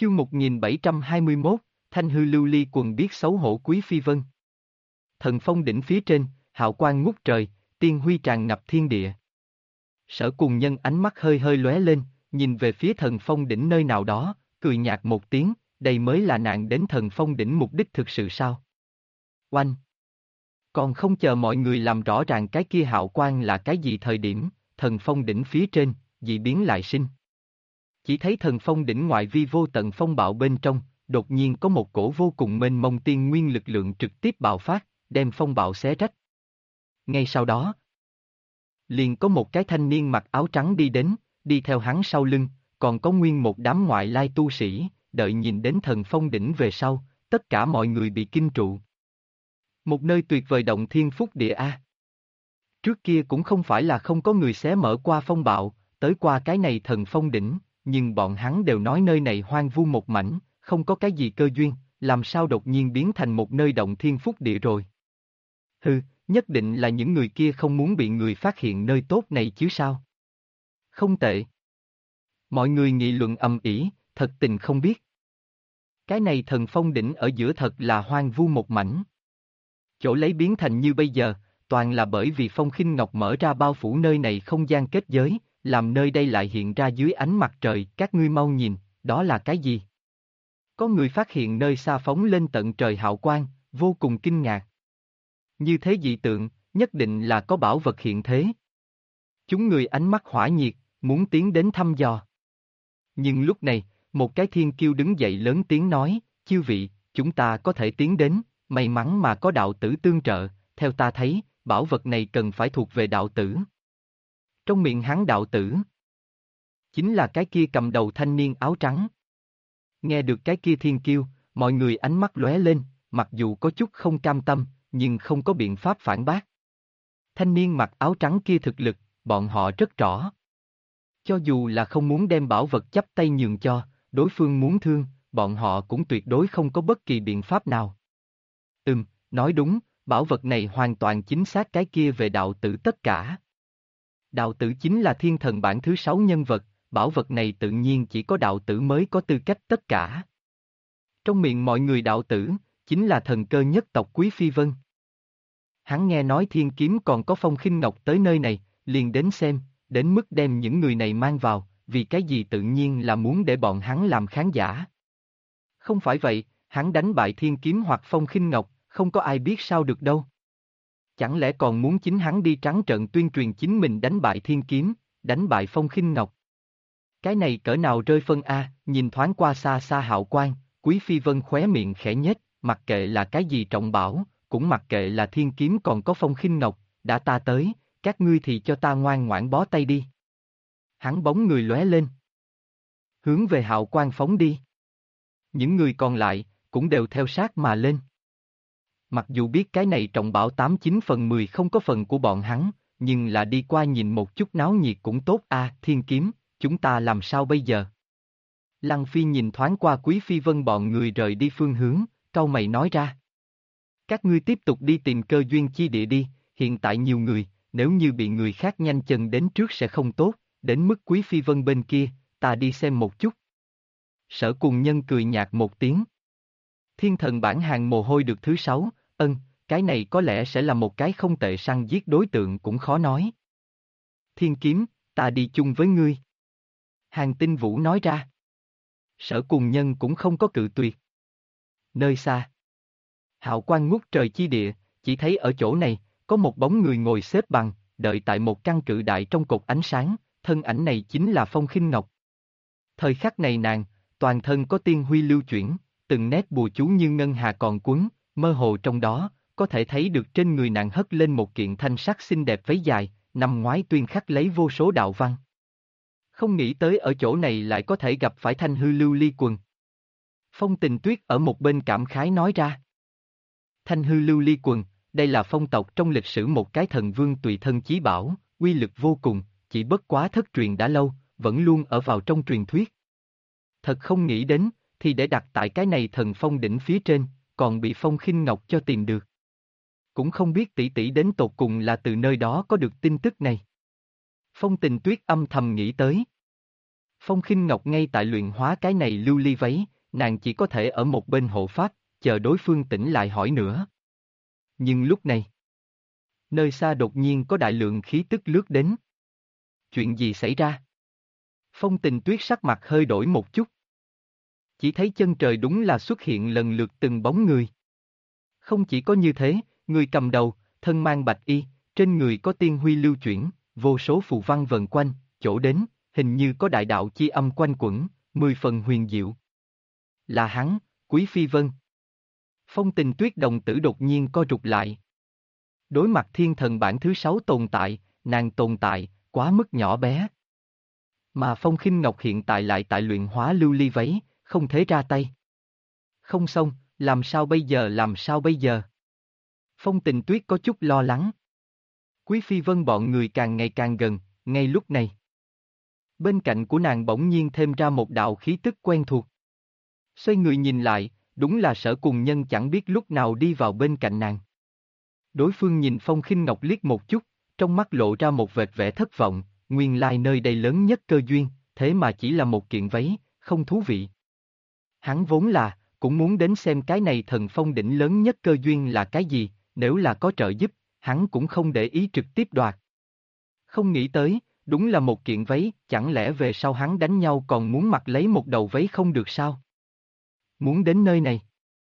Chương 1721, Thanh hư lưu ly quần biết xấu hổ Quý Phi Vân. Thần phong đỉnh phía trên, hào quang ngút trời, tiên huy tràn ngập thiên địa. Sở Cùng Nhân ánh mắt hơi hơi lóe lên, nhìn về phía thần phong đỉnh nơi nào đó, cười nhạt một tiếng, đây mới là nạn đến thần phong đỉnh mục đích thực sự sao? Oanh! Còn không chờ mọi người làm rõ ràng cái kia hào quang là cái gì thời điểm, thần phong đỉnh phía trên, dị biến lại sinh. Chỉ thấy thần phong đỉnh ngoại vi vô tận phong bạo bên trong, đột nhiên có một cổ vô cùng mênh mông tiên nguyên lực lượng trực tiếp bạo phát, đem phong bạo xé rách. Ngay sau đó, liền có một cái thanh niên mặc áo trắng đi đến, đi theo hắn sau lưng, còn có nguyên một đám ngoại lai tu sĩ, đợi nhìn đến thần phong đỉnh về sau, tất cả mọi người bị kinh trụ. Một nơi tuyệt vời động thiên phúc địa a. Trước kia cũng không phải là không có người xé mở qua phong bạo, tới qua cái này thần phong đỉnh, nhưng bọn hắn đều nói nơi này hoang vu một mảnh, không có cái gì cơ duyên, làm sao đột nhiên biến thành một nơi động thiên phúc địa rồi. Hừ, nhất định là những người kia không muốn bị người phát hiện nơi tốt này chứ sao. Không tệ. Mọi người nghị luận ầm ĩ, thật tình không biết. Cái này thần phong đỉnh ở giữa thật là hoang vu một mảnh. Chỗ lấy biến thành như bây giờ, toàn là bởi vì Phong Khinh Ngọc mở ra bao phủ nơi này không gian kết giới, làm nơi đây lại hiện ra dưới ánh mặt trời, các ngươi mau nhìn, đó là cái gì? Có người phát hiện nơi xa phóng lên tận trời hào quang, vô cùng kinh ngạc. Như thế dị tượng, nhất định là có bảo vật hiện thế. Chúng người ánh mắt hỏa nhiệt, muốn tiến đến thăm dò. Nhưng lúc này, một cái thiên kiêu đứng dậy lớn tiếng nói, chư vị, chúng ta có thể tiến đến, may mắn mà có đạo tử tương trợ, theo ta thấy, bảo vật này cần phải thuộc về đạo tử. Trong miệng hắn đạo tử, chính là cái kia cầm đầu thanh niên áo trắng. Nghe được cái kia thiên kiêu, mọi người ánh mắt lóe lên, mặc dù có chút không cam tâm, nhưng không có biện pháp phản bác. Thanh niên mặc áo trắng kia thực lực, bọn họ rất rõ. Cho dù là không muốn đem bảo vật chắp tay nhường cho, đối phương muốn thương, bọn họ cũng tuyệt đối không có bất kỳ biện pháp nào. Nói đúng, bảo vật này hoàn toàn chính xác cái kia về đạo tử tất cả. Đạo tử chính là thiên thần bảng thứ 6 nhân vật, bảo vật này tự nhiên chỉ có đạo tử mới có tư cách tất cả. Trong miệng mọi người đạo tử, chính là thần cơ nhất tộc Quý Phi Vân. Hắn nghe nói thiên kiếm còn có Phong Khinh Ngọc tới nơi này, liền đến xem, đến mức đem những người này mang vào, vì cái gì tự nhiên là muốn để bọn hắn làm khán giả. Không phải vậy, hắn đánh bại thiên kiếm hoặc Phong Khinh Ngọc, không có ai biết sao được đâu. Chẳng lẽ còn muốn chính hắn đi trắng trợn tuyên truyền chính mình đánh bại thiên kiếm, đánh bại Phong Khinh Ngọc. Cái này cỡ nào rơi phân a, nhìn thoáng qua xa xa hào quang, Quý Phi Vân khóe miệng khẽ nhếch, mặc kệ là cái gì trọng bảo, cũng mặc kệ là thiên kiếm còn có Phong Khinh Ngọc, đã ta tới, các ngươi thì cho ta ngoan ngoãn bó tay đi. Hắn bóng người lóe lên, hướng về hào quang phóng đi. Những người còn lại, cũng đều theo sát mà lên. Mặc dù biết cái này trọng bảo 89/10 không có phần của bọn hắn, nhưng là đi qua nhìn một chút náo nhiệt cũng tốt a. Thiên kiếm, chúng ta làm sao bây giờ? Lăng Phi nhìn thoáng qua Quý Phi Vân bọn người rời đi phương hướng, cau mày nói ra. Các ngươi tiếp tục đi tìm cơ duyên chi địa đi, hiện tại nhiều người, nếu như bị người khác nhanh chân đến trước sẽ không tốt, đến mức Quý Phi Vân bên kia, ta đi xem một chút. Sở Cùng Nhân cười nhạt một tiếng. Thiên thần bản hàng mồ hôi được thứ 6, cái này có lẽ sẽ là một cái không tệ săn giết đối tượng cũng khó nói. Thiên kiếm, ta đi chung với ngươi. Hàng Tinh Vũ nói ra. Sở Cùng Nhân cũng không có cự tuyệt. Nơi xa, hào quang ngút trời chi địa, chỉ thấy ở chỗ này, có một bóng người ngồi xếp bằng, đợi tại một căn cự đại trong cột ánh sáng, thân ảnh này chính là Phong Khinh Ngọc. Thời khắc này nàng, toàn thân có tiên huy lưu chuyển, từng nét bùa chú như ngân hà còn quấn, mơ hồ trong đó, có thể thấy được trên người nàng hất lên một kiện thanh sắc xinh đẹp váy dài, năm ngoái tuyên khắc lấy vô số đạo văn. Không nghĩ tới ở chỗ này lại có thể gặp phải thanh hư lưu ly quần. Phong Tình Tuyết ở một bên cảm khái nói ra. Thanh hư lưu ly quần, đây là phong tộc trong lịch sử một cái thần vương tùy thân chí bảo, uy lực vô cùng, chỉ bất quá thất truyền đã lâu, vẫn luôn ở vào trong truyền thuyết. Thật không nghĩ đến, thì để đặt tại cái này thần phong đỉnh phía trên, còn bị Phong Khinh Ngọc cho tìm được. Cũng không biết tỷ tỷ đến tột cùng là từ nơi đó có được tin tức này. Phong Tình Tuyết âm thầm nghĩ tới. Phong Khinh Ngọc ngay tại luyện hóa cái này lưu ly váy, nàng chỉ có thể ở một bên hộ pháp, chờ đối phương tỉnh lại hỏi nữa. Nhưng lúc này, nơi xa đột nhiên có đại lượng khí tức lướt đến. Chuyện gì xảy ra? Phong Tình Tuyết sắc mặt hơi đổi một chút. Chỉ thấy chân trời đúng là xuất hiện lần lượt từng bóng người. Không chỉ có như thế, người cầm đầu, thân mang bạch y, trên người có tiên huy lưu chuyển, vô số phù văn vần quanh, chỗ đến, hình như có đại đạo chi âm quanh quẩn, 10 phần huyền diệu. Là hắn, Quý Phi Vân. Phong Tình Tuyết đồng tử đột nhiên co rụt lại. Đối mặt thiên thần bản thứ 6 tồn tại, nàng tồn tại, quá mức nhỏ bé. Mà Phong Khinh Ngọc hiện tại lại tại luyện hóa lưu ly váy, không thể ra tay. Không xong, làm sao bây giờ làm sao bây giờ? Phong Tình Tuyết có chút lo lắng. Quý Phi Vân bọn người càng ngày càng gần, ngay lúc này. Bên cạnh của nàng bỗng nhiên thêm ra một đạo khí tức quen thuộc. Xoay người nhìn lại, đúng là Sở Cùng Nhân chẳng biết lúc nào đi vào bên cạnh nàng. Đối phương nhìn Phong Khinh Ngọc liếc một chút, trong mắt lộ ra một vệt vẻ thất vọng, nguyên lai nơi đây lớn nhất cơ duyên, thế mà chỉ là một kiện váy, không thú vị. Hắn vốn là, cũng muốn đến xem cái này thần phong đỉnh lớn nhất cơ duyên là cái gì, nếu là có trợ giúp, hắn cũng không để ý trực tiếp đoạt. Không nghĩ tới, đúng là một kiện váy, chẳng lẽ về sau hắn đánh nhau còn muốn mặc lấy một đầu váy không được sao? Muốn đến nơi này.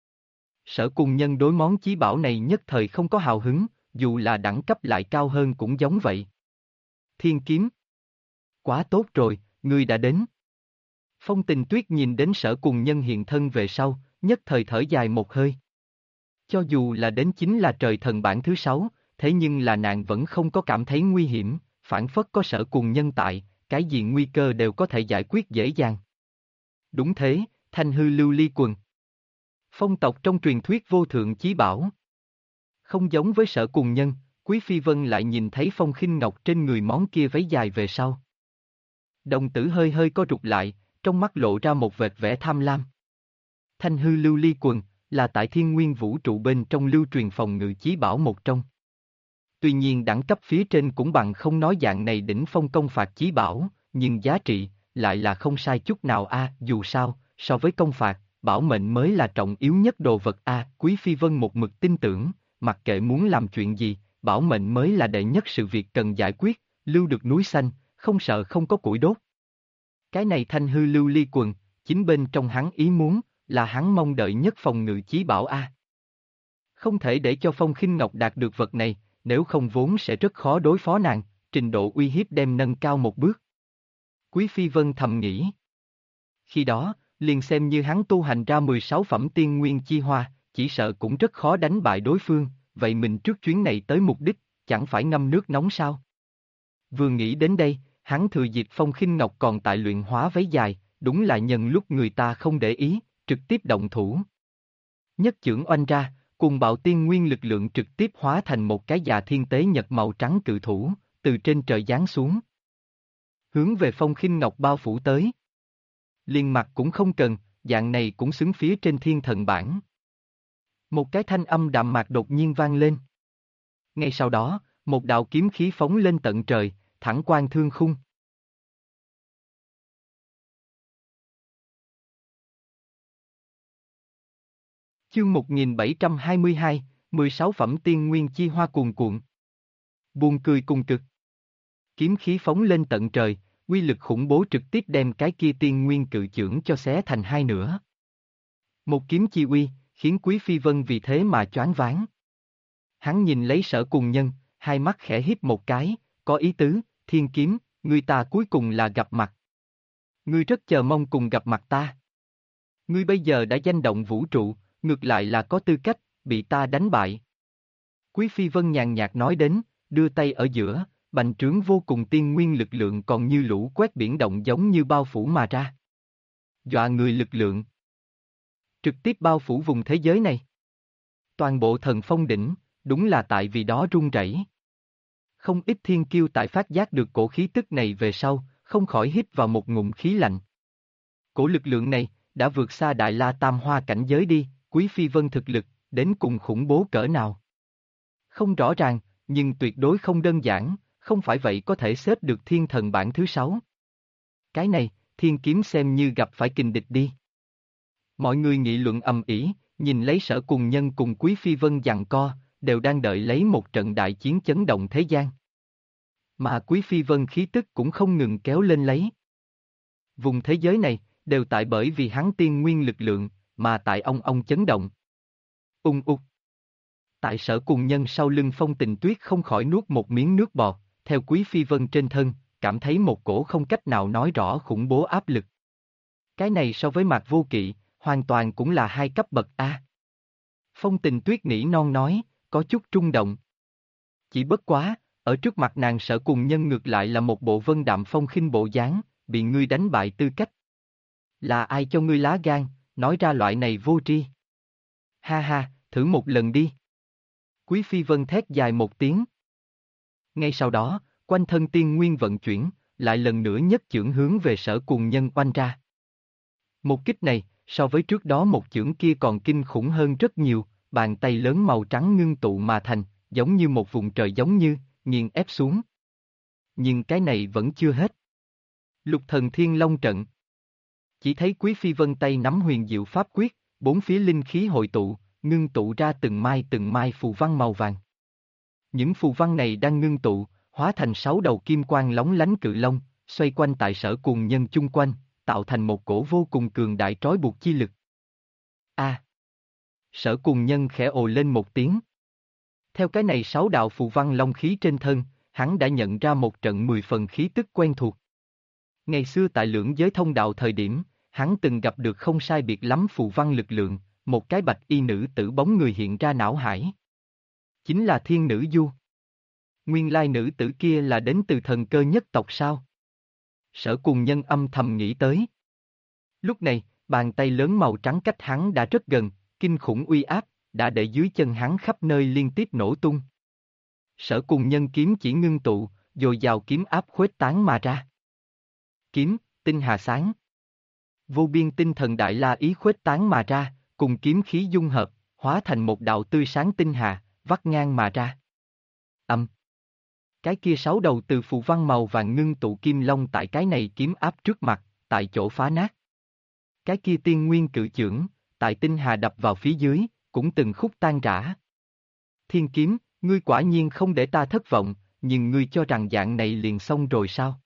Sở Cùng Nhân đối món chí bảo này nhất thời không có hào hứng, dù là đẳng cấp lại cao hơn cũng giống vậy. Thiên kiếm. Quá tốt rồi, ngươi đã đến. Phong Tình Tuyết nhìn đến Sở Cùng Nhân hiện thân về sau, nhất thời thở dài một hơi. Cho dù là đến chính là trời thần bản thứ 6, thế nhưng là nàng vẫn không có cảm thấy nguy hiểm, phản phất có Sở Cùng Nhân tại, cái gì nguy cơ đều có thể giải quyết dễ dàng. Đúng thế, thanh hư lưu ly quần. Phong tộc trong truyền thuyết vô thượng chí bảo. Không giống với Sở Cùng Nhân, Quý Phi Vân lại nhìn thấy Phong Khinh Ngọc trên người món kia váy dài về sau. Đồng tử hơi hơi co rụt lại, trong mắt lộ ra một vệt vẻ tham lam. Thanh hư lưu ly quần, là tại thiên nguyên vũ trụ bên trong lưu truyền phòng ngự chí bảo một trong. Tuy nhiên đẳng cấp phía trên cũng bằng không nói dạng này đỉnh phong công phạt chí bảo, nhưng giá trị, lại là không sai chút nào dù sao, so với công phạt, bảo mệnh mới là trọng yếu nhất đồ vật Quý Phi Vân một mực tin tưởng, mặc kệ muốn làm chuyện gì, bảo mệnh mới là đệ nhất sự việc cần giải quyết, lưu được núi xanh, không sợ không có củi đốt. Cái này thanh hư lưu ly quần, chính bên trong hắn ý muốn, là hắn mong đợi nhất phòng ngự chí bảo Không thể để cho Phong Khinh Ngọc đạt được vật này, nếu không vốn sẽ rất khó đối phó nàng, trình độ uy hiếp đem nâng cao một bước. Quý Phi Vân thầm nghĩ. Khi đó, liền xem như hắn tu hành ra 16 phẩm tiên nguyên chi hoa, chỉ sợ cũng rất khó đánh bại đối phương, vậy mình trước chuyến này tới mục đích, chẳng phải ngâm nước nóng sao? Vừa nghĩ đến đây, hắn thừa dịp Phong Khinh Ngọc còn tại luyện hóa váy dài, đúng là nhân lúc người ta không để ý, trực tiếp động thủ. Nhất chưởng oanh ra, cùng bạo tiên nguyên lực lượng trực tiếp hóa thành một cái già thiên tế nhật màu trắng cự thủ, từ trên trời giáng xuống. Hướng về Phong Khinh Ngọc bao phủ tới. Liên mặt cũng không cần, dạng này cũng xứng phía trên thiên thần bảng. Một cái thanh âm đạm mạc đột nhiên vang lên. Ngay sau đó, một đạo kiếm khí phóng lên tận trời, thẳng quan thương khung. Chương 1722, 16 phẩm tiên nguyên chi hoa cuồn cuộn. Buồn cười cùng cực. Kiếm khí phóng lên tận trời, uy lực khủng bố trực tiếp đem cái kia tiên nguyên cự chưởng cho xé thành hai nửa. Một kiếm chi uy, khiến Quý Phi Vân vì thế mà choáng váng. Hắn nhìn lấy Sở Cùng Nhân, hai mắt khẽ híp một cái, có ý tứ, thiên kiếm, ngươi ta cuối cùng là gặp mặt. Ngươi rất chờ mong cùng gặp mặt ta. Ngươi bây giờ đã danh động vũ trụ, ngược lại là có tư cách, bị ta đánh bại. Quý Phi Vân nhàn nhạt nói đến, đưa tay ở giữa, bành trướng vô cùng tiên nguyên lực lượng còn như lũ quét biển động giống như bao phủ mà ra. Dọa người lực lượng. Trực tiếp bao phủ vùng thế giới này. Toàn bộ thần phong đỉnh, đúng là tại vì đó run rẩy. Không ít thiên kiêu tại phát giác được cổ khí tức này về sau, không khỏi hít vào một ngụm khí lạnh. Cổ lực lượng này, đã vượt xa Đại La Tam Hoa cảnh giới đi, Quý Phi Vân thực lực, đến cùng khủng bố cỡ nào. Không rõ ràng, nhưng tuyệt đối không đơn giản, không phải vậy có thể xếp được thiên thần bảng thứ 6. Cái này, thiên kiếm xem như gặp phải kình địch đi. Mọi người nghị luận ầm ĩ, nhìn lấy Sở Cùng Nhân cùng Quý Phi Vân giằng co, đều đang đợi lấy một trận đại chiến chấn động thế gian. Mà Quý Phi Vân khí tức cũng không ngừng kéo lên lấy. Vùng thế giới này, đều tại bởi vì hắn tiên nguyên lực lượng, mà tại ông chấn động. Ung ục. Tại Sở Cùng Nhân sau lưng Phong Tình Tuyết không khỏi nuốt một miếng nước bọt, theo Quý Phi Vân trên thân, cảm thấy một cổ không cách nào nói rõ khủng bố áp lực. Cái này so với Mạc Vô Kỵ, hoàn toàn cũng là hai cấp bậc A. Phong Tình Tuyết nỉ non nói, có chút trung động. Chỉ bất quá, ở trước mặt nàng Sở Cùng Nhân ngược lại là một bộ vân đạm phong khinh bộ dáng, bị ngươi đánh bại tư cách. Là ai cho ngươi lá gan, nói ra loại này vô tri? Ha ha, thử một lần đi. Quý Phi Vân thét dài một tiếng. Ngay sau đó, quanh thân tiên nguyên vận chuyển, lại lần nữa nhất chưởng hướng về Sở Cùng Nhân oanh ra. Một kích này, so với trước đó một chưởng kia còn kinh khủng hơn rất nhiều, bàn tay lớn màu trắng ngưng tụ mà thành, giống như một vùng trời giống như, nghiền ép xuống. Nhưng cái này vẫn chưa hết. Lục Thần Thiên Long trận. Chỉ thấy Quý Phi Vân tay nắm huyền diệu pháp quyết, bốn phía linh khí hội tụ, ngưng tụ ra từng mai phù văn màu vàng. Những phù văn này đang ngưng tụ, hóa thành 6 đầu kim quang lóng lánh cự long, xoay quanh tại Sở Cùng Nhân chung quanh, tạo thành một cổ vô cùng cường đại trói buộc chi lực. A! Sở Cùng Nhân khẽ ồ lên một tiếng. Theo cái này 6 đạo phù văn long khí trên thân, hắn đã nhận ra một trận 10 phần khí tức quen thuộc. Ngày xưa tại Lưỡng Giới Thông Đạo thời điểm, hắn từng gặp được không sai biệt lắm phù văn lực lượng, một cái bạch y nữ tử bóng người hiện ra não hải. Chính là Thiên Nữ Du. Nguyên lai nữ tử kia là đến từ thần cơ nhất tộc sao? Sở Cùng Nhân âm thầm nghĩ tới. Lúc này, bàn tay lớn màu trắng cách hắn đã rất gần, kinh khủng uy áp, đã để dưới chân hắn khắp nơi liên tiếp nổ tung. Sở Cùng Nhân kiếm chỉ ngưng tụ, dồi dào kiếm áp khuếch tán mà ra. Kiếm, tinh hà sáng. Vô biên tinh thần đại la ý khuếch tán mà ra, cùng kiếm khí dung hợp, hóa thành một đạo tươi sáng tinh hà, vắt ngang mà ra. Cái kia 6 đầu từ phù văn màu vàng ngưng tụ kim long tại cái này kiếm áp trước mặt, tại chỗ phá nát. Cái kia tiên nguyên cự chưởng, tại tinh hà đập vào phía dưới, cũng từng khúc tan rã. Thiên kiếm, ngươi quả nhiên không để ta thất vọng, nhưng ngươi cho rằng dạng này liền xong rồi sao?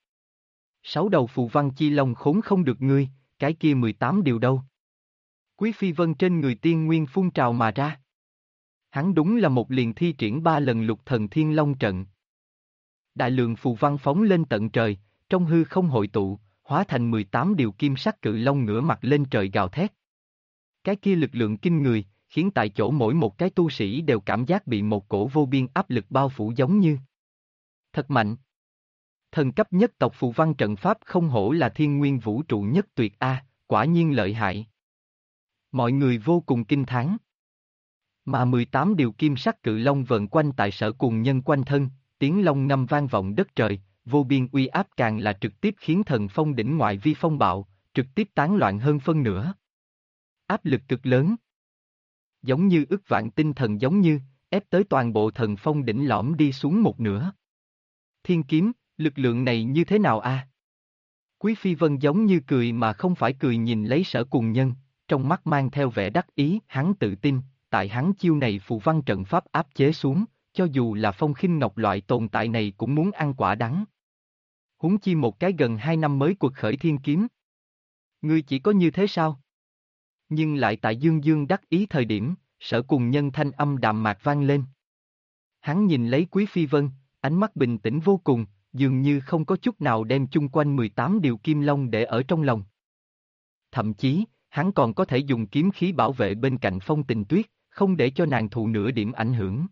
6 đầu phù văn chi long khốn không được ngươi, cái kia 18 điều đâu? Quý Phi Vân trên người tiên nguyên phun trào mà ra. Hắn đúng là một liền thi triển 3 lần Lục Thần Thiên Long trận. Đại lượng phù văn phóng lên tận trời, trong hư không hội tụ, hóa thành 18 điều kim sắc cự long ngửa mặt lên trời gào thét. Cái kia lực lượng kinh người, khiến tại chỗ mỗi một cái tu sĩ đều cảm giác bị một cổ vô biên áp lực bao phủ giống như. Thật mạnh. Thần cấp nhất tộc phù văn trận pháp không hổ là thiên nguyên vũ trụ nhất tuyệt A, quả nhiên lợi hại. Mọi người vô cùng kinh thán. Mà 18 điều kim sắc cự long vờn quanh tại Sở Cùng Nhân quanh thân, tiếng long ngâm vang vọng đất trời, vô biên uy áp càng là trực tiếp khiến thần phong đỉnh ngoại vi phong bạo, trực tiếp tán loạn hơn phân nửa. Áp lực cực lớn. Giống như ức vạn tinh thần giống như, ép tới toàn bộ thần phong đỉnh lõm đi xuống một nửa. Thiên kiếm, lực lượng này như thế nào a? Quý Phi Vân giống như cười mà không phải cười nhìn lấy Sở Cùng Nhân, trong mắt mang theo vẻ đắc ý, hắn tự tin, tại hắn chiêu này phù văn trận pháp áp chế xuống, cho dù là Phong Khinh Ngọc loại tồn tại này cũng muốn ăn quả đắng. Huống chi một cái gần 2 năm mới quật khởi thiên kiếm. Ngươi chỉ có như thế sao? Nhưng lại tại Dương Dương đắc ý thời điểm, Sở Cùng Nhân thanh âm đạm mạc vang lên. Hắn nhìn lấy Quý Phi Vân, ánh mắt bình tĩnh vô cùng, dường như không có chút nào đem chung quanh 18 điều kim long để ở trong lòng. Thậm chí, hắn còn có thể dùng kiếm khí bảo vệ bên cạnh Phong Tình Tuyết, không để cho nàng thụ nửa điểm ảnh hưởng.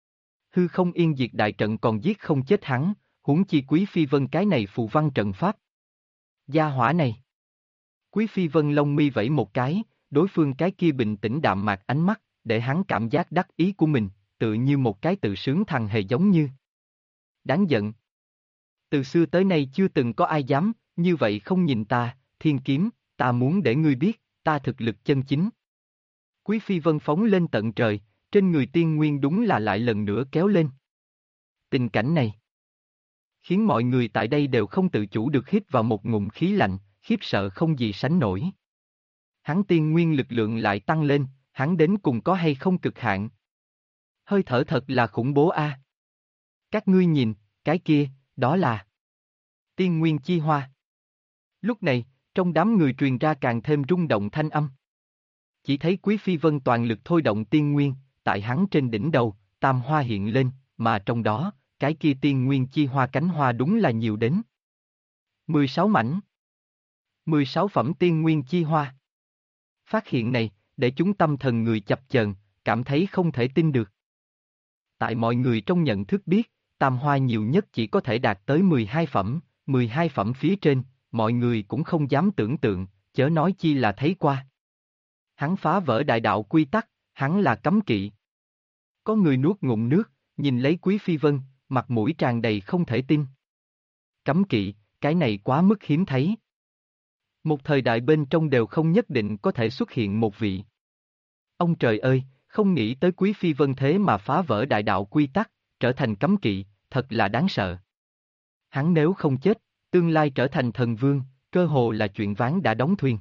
Hư không yên diệt đại trận còn giết không chết hắn, huống chi Quý Phi Vân cái này phù văn trận pháp. Gia hỏa này. Quý Phi Vân lông mi vẫy một cái, đối phương cái kia bình tĩnh đạm mạc ánh mắt, để hắn cảm giác đắc ý của mình, tự như một cái tự sướng thằng hề giống như. Đáng giận. Từ xưa tới nay chưa từng có ai dám, như vậy không nhìn ta, thiên kiếm, ta muốn để ngươi biết, ta thực lực chân chính. Quý Phi Vân phóng lên tận trời, trên người tiên nguyên đúng là lại lần nữa kéo lên. Tình cảnh này khiến mọi người tại đây đều không tự chủ được hít vào một ngụm khí lạnh, khiếp sợ không gì sánh nổi. Hắn tiên nguyên lực lượng lại tăng lên, hắn đến cùng có hay không cực hạn. Hơi thở thật là khủng bố a. Các ngươi nhìn, cái kia, đó là tiên nguyên chi hoa. Lúc này, trong đám người truyền ra càng thêm rung động thanh âm. Chỉ thấy Quý Phi Vân toàn lực thôi động tiên nguyên, tại hắn trên đỉnh đầu, tam hoa hiện lên, mà trong đó, cái kia tiên nguyên chi hoa cánh hoa đúng là nhiều đến 16 mảnh. 16 phẩm tiên nguyên chi hoa. Phát hiện này, để chúng tâm thần người chập chờn, cảm thấy không thể tin được. Tại mọi người trong nhận thức biết, tam hoa nhiều nhất chỉ có thể đạt tới 12 phẩm phía trên, mọi người cũng không dám tưởng tượng, chớ nói chi là thấy qua. Hắn phá vỡ đại đạo quy tắc, hắn là cấm kỵ. Có người nuốt ngụm nước, nhìn lấy Quý Phi Vân, mặt mũi tràn đầy không thể tin. Cấm kỵ, cái này quá mức hiếm thấy. Một thời đại bên trong đều không nhất định có thể xuất hiện một vị. Ông trời ơi, không nghĩ tới Quý Phi Vân thế mà phá vỡ đại đạo quy tắc, trở thành cấm kỵ, thật là đáng sợ. Hắn nếu không chết, tương lai trở thành thần vương, cơ hồ là chuyện ván đã đóng thuyền.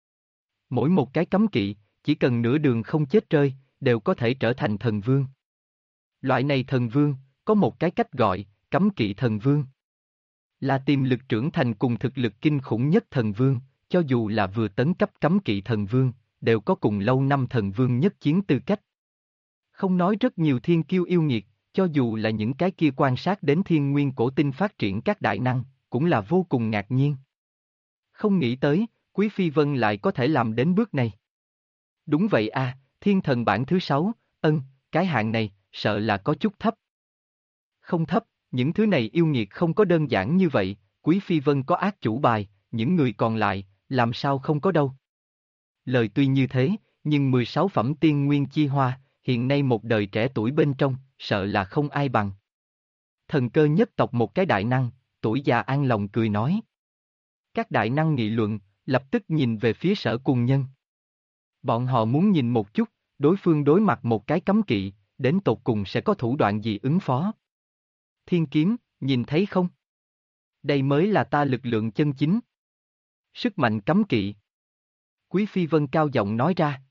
Mỗi một cái cấm kỵ, chỉ cần nửa đường không chết rơi, đều có thể trở thành thần vương. Loại này thần vương, có một cái cách gọi, cấm kỵ thần vương. Là tiềm lực trưởng thành cùng thực lực kinh khủng nhất thần vương, cho dù là vừa tấn cấp cấm kỵ thần vương, đều có cùng lâu năm thần vương nhất chiến tư cách. Không nói rất nhiều thiên kiêu yêu nghiệt, cho dù là những cái kia quan sát đến thiên nguyên cổ tinh phát triển các đại năng, cũng là vô cùng ngạc nhiên. Không nghĩ tới, Quý Phi Vân lại có thể làm đến bước này. Đúng vậy a, thiên thần bảng thứ 6, cái hạng này, sợ là có chút thấp. Không thấp, những thứ này yêu nghiệt không có đơn giản như vậy, Quý Phi Vân có ác chủ bài, những người còn lại, làm sao không có đâu. Lời tuy như thế, nhưng 16 phẩm tiên nguyên chi hoa, hiện nay một đời trẻ tuổi bên trong, sợ là không ai bằng. Thần cơ nhất tộc một cái đại năng, tuổi già an lòng cười nói. Các đại năng nghị luận, lập tức nhìn về phía Sở Cùng Nhân. Bọn họ muốn nhìn một chút, đối phương đối mặt một cái cấm kỵ, đến tột cùng sẽ có thủ đoạn gì ứng phó. Thiên kiếm, nhìn thấy không? Đây mới là ta lực lượng chân chính. Sức mạnh cấm kỵ. Quý Phi Vân cao giọng nói ra.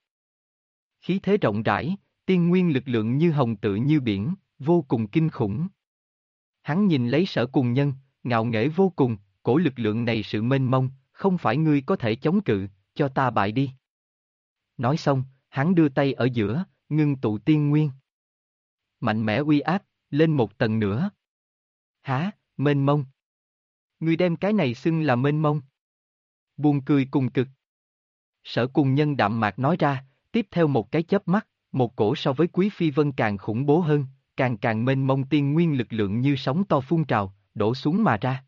Khí thế rộng rãi, tiên nguyên lực lượng như hồng tự như biển, vô cùng kinh khủng. Hắn nhìn lấy Sở Cùng Nhân, ngạo nghễ vô cùng, cổ lực lượng này sự mênh mông, không phải ngươi có thể chống cự, cho ta bại đi. Nói xong, hắn đưa tay ở giữa, ngưng tụ tiên nguyên. Mạnh mẽ uy áp, lên một tầng nữa. Hả, mênh mông. Ngươi đem cái này xưng là mênh mông. Buồn cười cùng cực. Sở Cùng Nhân đạm mạc nói ra, tiếp theo một cái chớp mắt, một cổ so với Quý Phi Vân càng khủng bố hơn, càng mênh mông tiên nguyên lực lượng như sóng to phun trào, đổ xuống mà ra.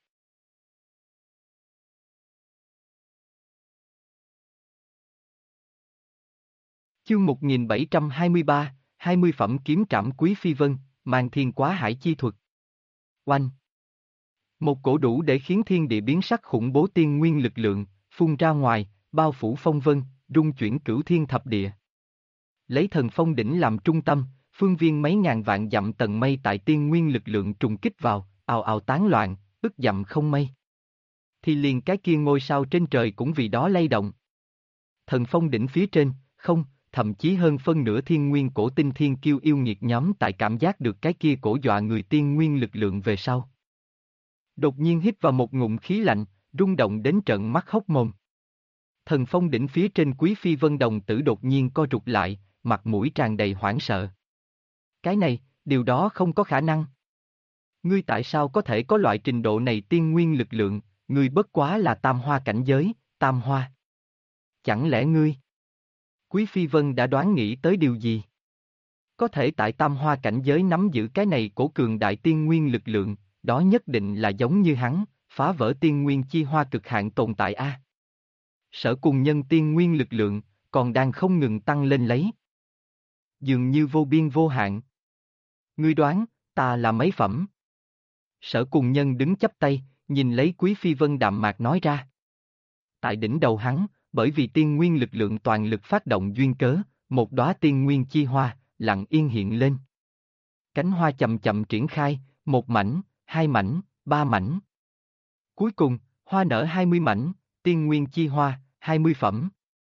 Chương 1723, 20 phẩm kiếm trảm Quý Phi Vân, mang thiên quá hải chi thuật. Oanh! Một cổ đủ để khiến thiên địa biến sắc khủng bố tiên nguyên lực lượng, phun ra ngoài, bao phủ phong vân, rung chuyển cửu thiên thập địa. Lấy thần phong đỉnh làm trung tâm, phương viên mấy ngàn vạn dặm tầng mây tại tiên nguyên lực lượng trùng kích vào, ào ào tán loạn, ức dặm không mây. Thì liền cái kia ngôi sao trên trời cũng vì đó lay động. Thần phong đỉnh phía trên, không, thậm chí hơn phân nửa thiên nguyên cổ tinh thiên kiêu yêu nghiệt nhóm tại cảm giác được cái kia cổ dọa người tiên nguyên lực lượng về sau. Đột nhiên hít vào một ngụm khí lạnh, rung động đến trợn mắt hốc mồm. Thần phong đỉnh phía trên Quý Phi Vân đồng tử đột nhiên co rụt lại, mặt mũi tràn đầy hoảng sợ. Cái này, điều đó không có khả năng. Ngươi tại sao có thể có loại trình độ này tiên nguyên lực lượng, ngươi bất quá là tam hoa cảnh giới, tam hoa. Chẳng lẽ ngươi? Quý Phi Vân đã đoán nghĩ tới điều gì? Có thể tại tam hoa cảnh giới nắm giữ cái này cổ cường đại tiên nguyên lực lượng, đó nhất định là giống như hắn, phá vỡ tiên nguyên chi hoa cực hạn tồn tại a. Sở Cùng Nhân tiên nguyên lực lượng, còn đang không ngừng tăng lên lấy. Dường như vô biên vô hạn. Ngươi đoán, ta là mấy phẩm? Sở Cùng Nhân đứng chắp tay, nhìn lấy Quý Phi Vân đạm mạc nói ra. Tại đỉnh đầu hắn, bởi vì tiên nguyên lực lượng toàn lực phát động duyên cớ, một đóa tiên nguyên chi hoa, lặng yên hiện lên. Cánh hoa chậm chậm triển khai, một mảnh, hai mảnh, ba mảnh. Cuối cùng, hoa nở 20 mảnh, tiên nguyên chi hoa, 20 phẩm.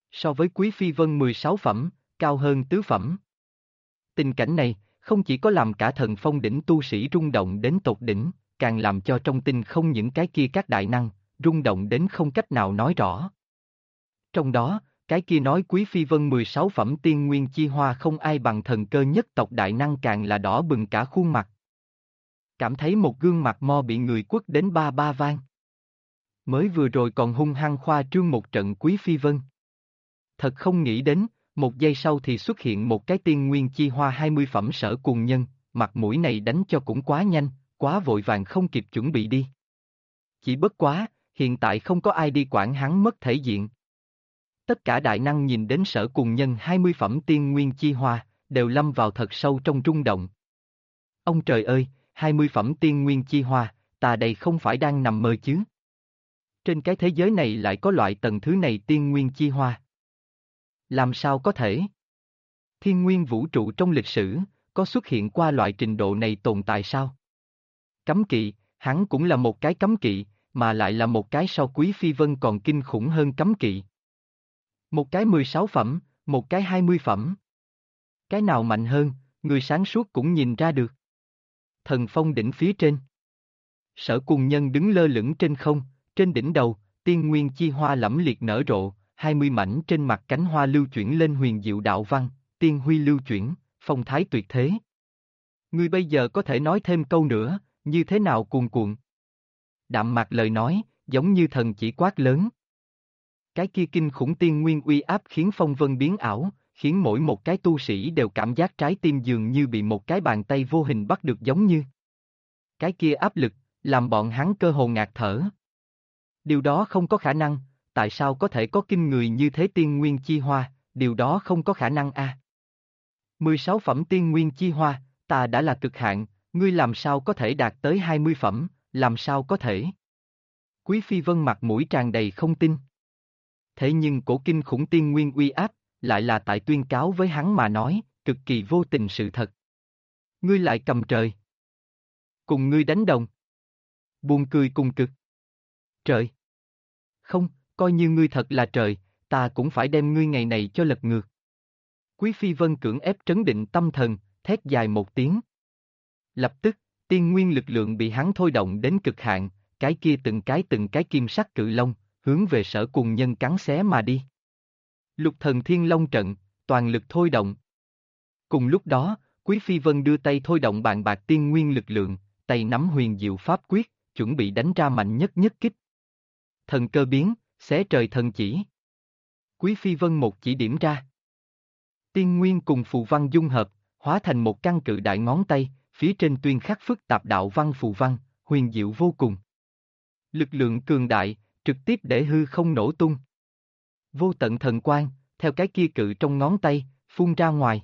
So với Quý Phi Vân 16 phẩm, cao hơn tứ phẩm. Tình cảnh này, không chỉ có làm cả Thần Phong đỉnh tu sĩ rung động đến tột đỉnh, càng làm cho trong tinh không những cái kia các đại năng, rung động đến không cách nào nói rõ. Trong đó, cái kia nói Quý Phi Vân 16 phẩm tiên nguyên chi hoa không ai bằng thần cơ nhất tộc đại năng càng là đỏ bừng cả khuôn mặt. Cảm thấy một gương mặt mo bị người quất đến ba ba vang. Mới vừa rồi còn hung hăng khoa trương một trận Quý Phi Vân. Thật không nghĩ đến, một giây sau thì xuất hiện một cái tiên nguyên chi hoa 20 phẩm Sở Cùng Nhân, mặt mũi này đánh cho cũng quá nhanh, quá vội vàng không kịp chuẩn bị đi. Chỉ bất quá, hiện tại không có ai đi quản hắn mất thể diện. Tất cả đại năng nhìn đến Sở Cùng Nhân 20 phẩm tiên nguyên chi hoa, đều lâm vào thật sâu trong rung động. Ông trời ơi, 20 phẩm tiên nguyên chi hoa, ta đây không phải đang nằm mơ chứ? Trên cái thế giới này lại có loại tầng thứ này tiên nguyên chi hoa. Làm sao có thể? Thiên nguyên vũ trụ trong lịch sử, có xuất hiện qua loại trình độ này tồn tại sao? Cấm kỵ, hắn cũng là một cái cấm kỵ, mà lại là một cái so Quý Phi Vân còn kinh khủng hơn cấm kỵ. Một cái 16 phẩm, một cái 20 phẩm. Cái nào mạnh hơn, người sáng suốt cũng nhìn ra được. Thần Phong đỉnh phía trên. Sở Cùng Nhân đứng lơ lửng trên không, trên đỉnh đầu, tiên nguyên chi hoa lẫm liệt nở rộ, 20 mảnh trên mặt cánh hoa lưu chuyển lên huyền diệu đạo văn, tiên huy lưu chuyển, phong thái tuyệt thế. Ngươi bây giờ có thể nói thêm câu nữa, như thế nào cuồn cuộn. Đạm mạc lời nói, giống như thần chỉ quát lớn. Cái kia kinh khủng tiên nguyên uy áp khiến phong vân biến ảo, khiến mỗi một cái tu sĩ đều cảm giác trái tim dường như bị một cái bàn tay vô hình bắt được giống như. Cái kia áp lực, làm bọn hắn cơ hồ ngạt thở. Điều đó không có khả năng, tại sao có thể có kinh người như thế tiên nguyên chi hoa, điều đó không có khả năng a. 16 phẩm tiên nguyên chi hoa, ta đã là cực hạn, ngươi làm sao có thể đạt tới 20 phẩm, làm sao có thể? Quý Phi Vân mặt mũi tràn đầy không tin. Thế nhưng cổ kinh khủng tiên nguyên uy áp, lại là tại tuyên cáo với hắn mà nói, cực kỳ vô tình sự thật. Ngươi lại cầm trời. Cùng ngươi đánh đồng. Buồn cười cùng cực. Trời. Không, coi như ngươi thật là trời, ta cũng phải đem ngươi ngày này cho lật ngược. Quý Phi Vân cưỡng ép trấn định tâm thần, thét dài một tiếng. Lập tức, tiên nguyên lực lượng bị hắn thôi động đến cực hạn, cái kia từng cái kim sắc cự long, hướng về Sở Cùng Nhân cắn xé mà đi. Lục thần thiên long trận, toàn lực thôi động. Cùng lúc đó, Quý Phi Vân đưa tay thôi động bàn bạc tiên nguyên lực lượng, tay nắm huyền diệu pháp quyết, chuẩn bị đánh ra mạnh nhất nhất kích. Thần cơ biến, xé trời thần chỉ. Quý Phi Vân một chỉ điểm ra. Tiên nguyên cùng phù văn dung hợp, hóa thành một căn cự đại ngón tay, phía trên tuyên khắc phức tạp đạo văn phù văn, huyền diệu vô cùng. Lực lượng cường đại, trực tiếp để hư không nổ tung. Vô tận thần quang, theo cái kia cự trong ngón tay, phun ra ngoài.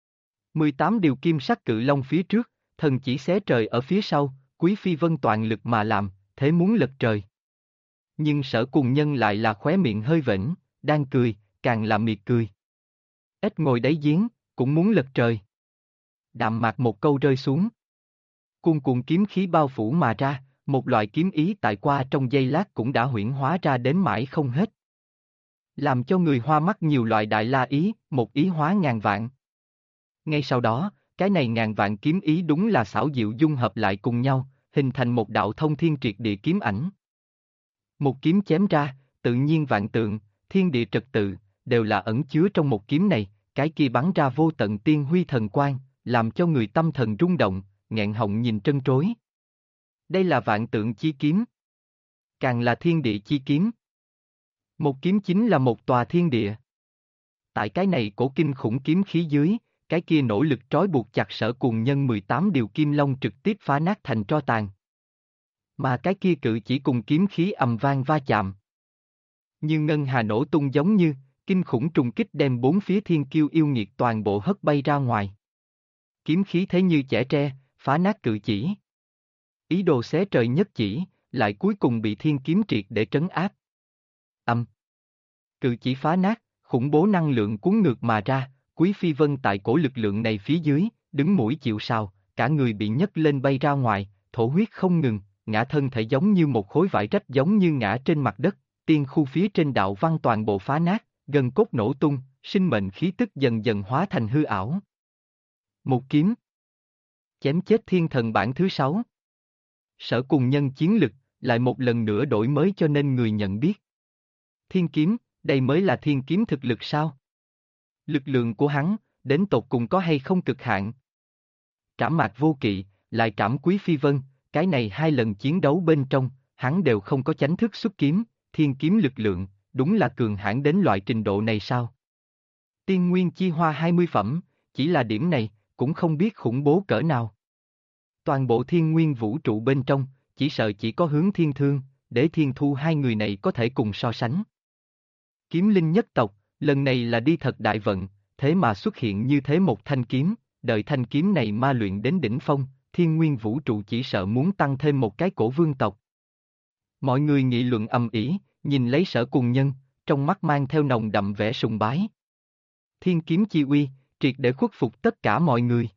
18 điều kim sắc cự long phía trước, thần chỉ xé trời ở phía sau, Quý Phi Vân toàn lực mà làm, thế muốn lật trời. Nhưng Sở Cùng Nhân lại là khóe miệng hơi vểnh, đang cười, càng là miệt cười. Ếch ngồi đáy giếng, cũng muốn lật trời. Đạm mạc một câu rơi xuống. Cuồn cuộn kiếm khí bao phủ mà ra, một loại kiếm ý tại qua trong giây lát cũng đã huyễn hóa ra đến mãi không hết. Làm cho người hoa mắt nhiều loại đại la ý, một ý hóa ngàn vạn. Ngay sau đó, cái này ngàn vạn kiếm ý đúng là xảo diệu dung hợp lại cùng nhau, hình thành một đạo thông thiên triệt địa kiếm ảnh. Một kiếm chém ra, tự nhiên vạn tượng, thiên địa trật tự, đều là ẩn chứa trong một kiếm này, cái kia bắn ra vô tận tiên huy thần quang, làm cho người tâm thần rung động, nghẹn họng nhìn trân trối. Đây là vạn tượng chi kiếm. Càng là thiên địa chi kiếm. Một kiếm chính là một tòa thiên địa. Tại cái này cổ kinh khủng kiếm khí dưới, cái kia nỗ lực trói buộc chặt Sở Cùng Nhân 18 điều kim long trực tiếp phá nát thành tro tàn. Mà cái kia cự chỉ cùng kiếm khí ầm vang va chạm. Như ngân hà nổ tung giống như, kinh khủng trùng kích đem bốn phía thiên kiêu yêu nghiệt toàn bộ hất bay ra ngoài. Kiếm khí thế như chẻ tre, phá nát cự chỉ. Ý đồ xé trời nhất chỉ, lại cuối cùng bị thiên kiếm triệt để trấn áp. Cự chỉ phá nát, khủng bố năng lượng cuốn ngược mà ra, Quý Phi Vân tại cổ lực lượng này phía dưới, đứng mũi chịu sào, cả người bị nhấc lên bay ra ngoài, thổ huyết không ngừng, ngã thân thể giống như một khối vải rách giống như ngã trên mặt đất, tiên khu phía trên đạo văn toàn bộ phá nát, gân cốt nổ tung, sinh mệnh khí tức dần dần hóa thành hư ảo. Một kiếm. Chém chết thiên thần bản thứ 6. Sở Cùng Nhân chiến lực, lại một lần nữa đổi mới cho nên người nhận biết. Thiên kiếm, đây mới là thiên kiếm thực lực sao? Lực lượng của hắn, đến tột cùng có hay không cực hạn? Trảm Mạc Vô Kỵ, lại trảm Quý Phi Vân, cái này 2 lần chiến đấu bên trong, hắn đều không có chánh thức xuất kiếm, thiên kiếm lực lượng, đúng là cường hãn đến loại trình độ này sao? Tiên Nguyên Chi Hoa 20 phẩm, chỉ là điểm này, cũng không biết khủng bố cỡ nào. Toàn bộ thiên nguyên vũ trụ bên trong, chỉ sợ chỉ có Hướng Thiên Thương, Đế Thiên Thu hai người này có thể cùng so sánh. Kiếm linh nhất tộc, lần này là đi thật đại vận, thế mà xuất hiện như thế một thanh kiếm, đợi thanh kiếm này ma luyện đến đỉnh phong, thiên nguyên vũ trụ chỉ sợ muốn tăng thêm một cái cổ vương tộc. Mọi người nghị luận ầm ĩ, nhìn lấy Sở Cùng Nhân, trong mắt mang theo nồng đậm vẻ sùng bái. Thiên kiếm chi uy, triệt để khuất phục tất cả mọi người.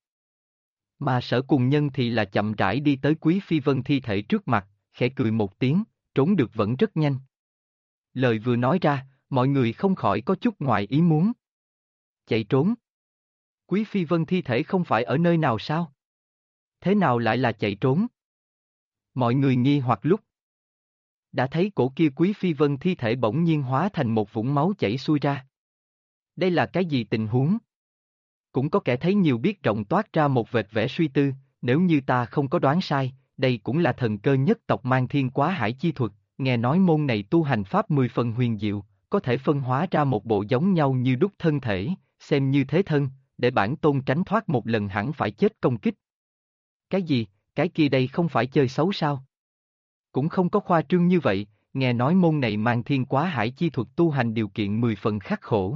Mà Sở Cùng Nhân thì là chậm rãi đi tới Quý Phi Vân thi thể trước mặt, khẽ cười một tiếng, trốn được vẫn rất nhanh. Lời vừa nói ra, mọi người không khỏi có chút ngoài ý muốn. Chạy trốn. Quý Phi Vân thi thể không phải ở nơi nào sao? Thế nào lại là chạy trốn? Mọi người nghi hoặc lúc đã thấy cổ kia Quý Phi Vân thi thể bỗng nhiên hóa thành một vũng máu chảy xuôi ra. Đây là cái gì tình huống? Cũng có kẻ thấy nhiều biết rộng toát ra một vệt vẻ suy tư, nếu như ta không có đoán sai, đây cũng là thần cơ nhất tộc mang thiên quá hải chi thuật, nghe nói môn này tu hành pháp 10 phần huyền diệu, có thể phân hóa ra một bộ giống nhau như đúc thân thể, xem như thế thân, để bản tôn tránh thoát một lần hẳn phải chết công kích. Cái gì, cái kia đây không phải chơi xấu sao? Cũng không có khoa trương như vậy, nghe nói môn này mang thiên quá hải chi thuật tu hành điều kiện 10 phần khắc khổ.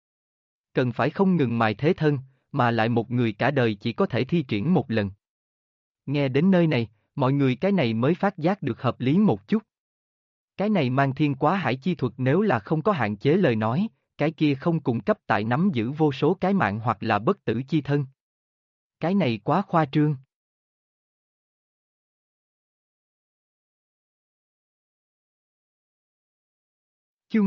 Cần phải không ngừng mài thế thân, mà lại một người cả đời chỉ có thể thi triển một lần. Nghe đến nơi này, mọi người cái này mới phát giác được hợp lý một chút. Cái này mang thiên quá hải chi thuật nếu là không có hạn chế lời nói, cái kia không cung cấp tại nắm giữ vô số cái mạng hoặc là bất tử chi thân. Cái này quá khoa trương. Chương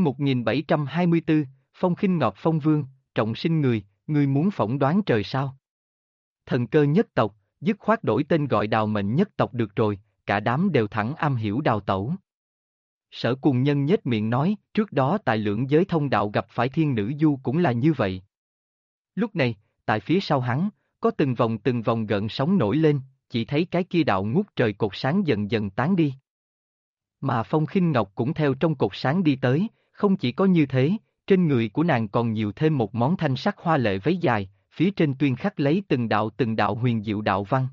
1724, Phong Khinh Ngọt Phong Vương, trọng sinh người muốn phỏng đoán trời sao? Thần cơ nhất tộc, dứt khoát đổi tên gọi Đào Mệnh nhất tộc được rồi, cả đám đều thẳng am hiểu đào tẩu. Sở Cùng Nhân nhếch miệng nói, trước đó tại Lưỡng Giới Thông Đạo gặp phải thiên nữ du cũng là như vậy. Lúc này, tại phía sau hắn, có từng vòng gợn sóng nổi lên, chỉ thấy cái kia đạo ngút trời cột sáng dần dần tán đi. Mà Phong Khinh Ngọc cũng theo trong cột sáng đi tới, không chỉ có như thế, trên người của nàng còn nhiều thêm một món thanh sắc hoa lệ váy dài, phía trên tuyên khắc lấy từng đạo huyền diệu đạo văn.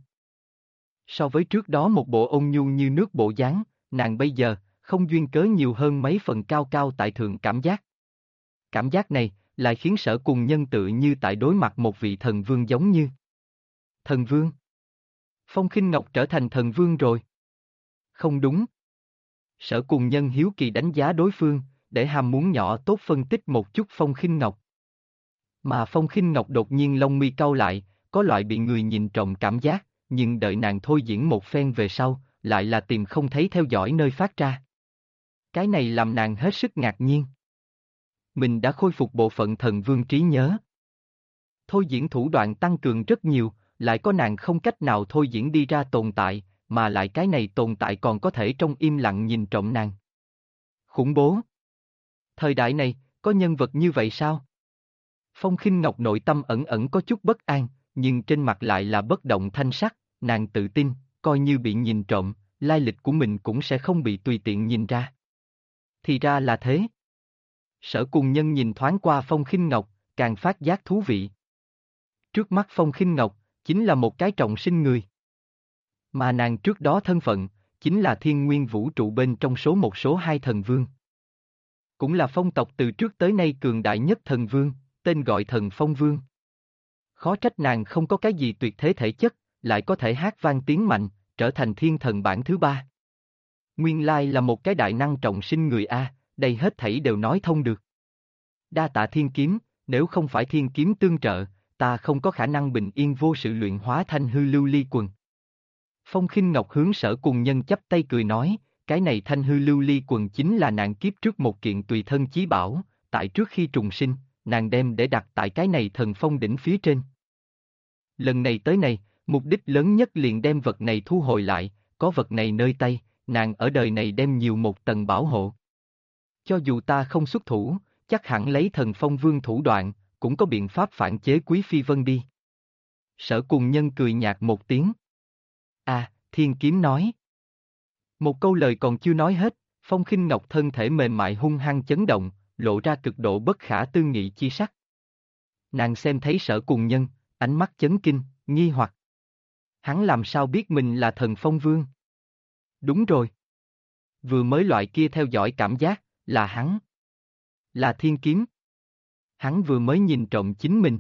So với trước đó một bộ ôn nhu như nước bộ dáng, nàng bây giờ, không duyên cớ nhiều hơn mấy phần cao cao tại thượng cảm giác. Cảm giác này, lại khiến Sở Cùng Nhân tự như tại đối mặt một vị thần vương giống như. Thần vương? Phong Khinh Ngọc trở thành thần vương rồi. Không đúng. Sở Cùng Nhân hiếu kỳ đánh giá đối phương, để ham muốn nhỏ tốt phân tích một chút Phong Khinh Ngọc. Mà Phong Khinh Ngọc đột nhiên lông mi cau lại, có loại bị người nhìn trộm cảm giác, nhưng đợi nàng thôi diễn một phen về sau, lại là tìm không thấy theo dõi nơi phát ra. Cái này làm nàng hết sức ngạc nhiên. Mình đã khôi phục bộ phận thần vương trí nhớ. Thôi diễn thủ đoạn tăng cường rất nhiều, lại có nàng không cách nào thôi diễn đi ra tồn tại, mà lại cái này tồn tại còn có thể trong im lặng nhìn trộm nàng. Khủng bố. Thời đại này, có nhân vật như vậy sao? Phong Khinh Ngọc nội tâm ẩn ẩn có chút bất an, nhưng trên mặt lại là bất động thanh sắc, nàng tự tin, coi như bị nhìn trộm, lai lịch của mình cũng sẽ không bị tùy tiện nhìn ra. Thì ra là thế. Sở Cùng Nhân nhìn thoáng qua Phong Khinh Ngọc, càng phát giác thú vị. Trước mắt Phong Khinh Ngọc, chính là một cái trọng sinh người. Mà nàng trước đó thân phận, chính là thiên nguyên vũ trụ bên trong số 2 thần vương. Cũng là phong tộc từ trước tới nay cường đại nhất thần vương, tên gọi Thần Phong Vương. Khó trách nàng không có cái gì tuyệt thế thể chất, lại có thể hát vang tiếng mạnh, trở thành thiên thần bản thứ 3. Nguyên lai là một cái đại năng trọng sinh người A, đây hết thảy đều nói thông được. Đa tạ thiên kiếm, nếu không phải thiên kiếm tương trợ, ta không có khả năng bình yên vô sự luyện hóa thanh hư lưu ly quần. Phong Khinh Ngọc hướng Sở Cùng Nhân chắp tay cười nói, cái này thanh hư lưu ly quần chính là nàng kiếp trước một kiện tùy thân chí bảo, tại trước khi trùng sinh, nàng đem để đặt tại cái này thần phong đỉnh phía trên. Lần này tới này, mục đích lớn nhất liền đem vật này thu hồi lại, có vật này nơi tay, nàng ở đời này đem nhiều một tầng bảo hộ. Cho dù ta không xuất thủ, chắc hẳn lấy thần phong vương thủ đoạn, cũng có biện pháp phản chế Quý Phi Vân đi. Sở Cùng Nhân cười nhạt một tiếng. Thiên Kiếm nói. Một câu lời còn chưa nói hết, Phong Khinh Ngọc thân thể mềm mại hung hăng chấn động, lộ ra cực độ bất khả tư nghị chi sắc. Nàng xem thấy Sở Cùng Nhân, ánh mắt chấn kinh, nghi hoặc. Hắn làm sao biết mình là thần phong vương? Đúng rồi. Vừa mới loại kia theo dõi cảm giác, là hắn. Là Thiên Kiếm. Hắn vừa mới nhìn trộm chính mình.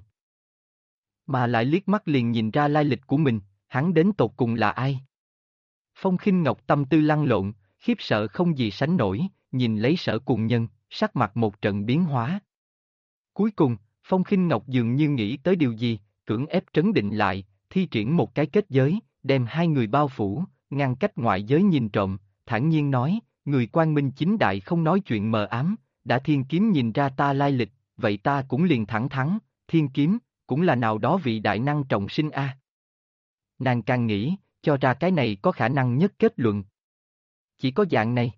Mà lại liếc mắt liền nhìn ra lai lịch của mình, hắn đến tột cùng là ai? Phong Khinh Ngọc tâm tư lăn lộn, khiếp sợ không gì sánh nổi, nhìn lấy Sở Cùng Nhân, sắc mặt một trận biến hóa. Cuối cùng, Phong Khinh Ngọc dường như nghĩ tới điều gì, cưỡng ép trấn định lại, thi triển một cái kết giới, đem hai người bao phủ, ngăn cách ngoại giới nhìn trộm, thản nhiên nói, người Quang Minh chính đại không nói chuyện mờ ám, đã Thiên Kiếm nhìn ra ta lai lịch, vậy ta cũng liền thẳng thắn, Thiên Kiếm, cũng là nào đó vị đại năng trọng sinh a. Nàng càng nghĩ, cho ra cái này có khả năng nhất kết luận. Chỉ có dạng này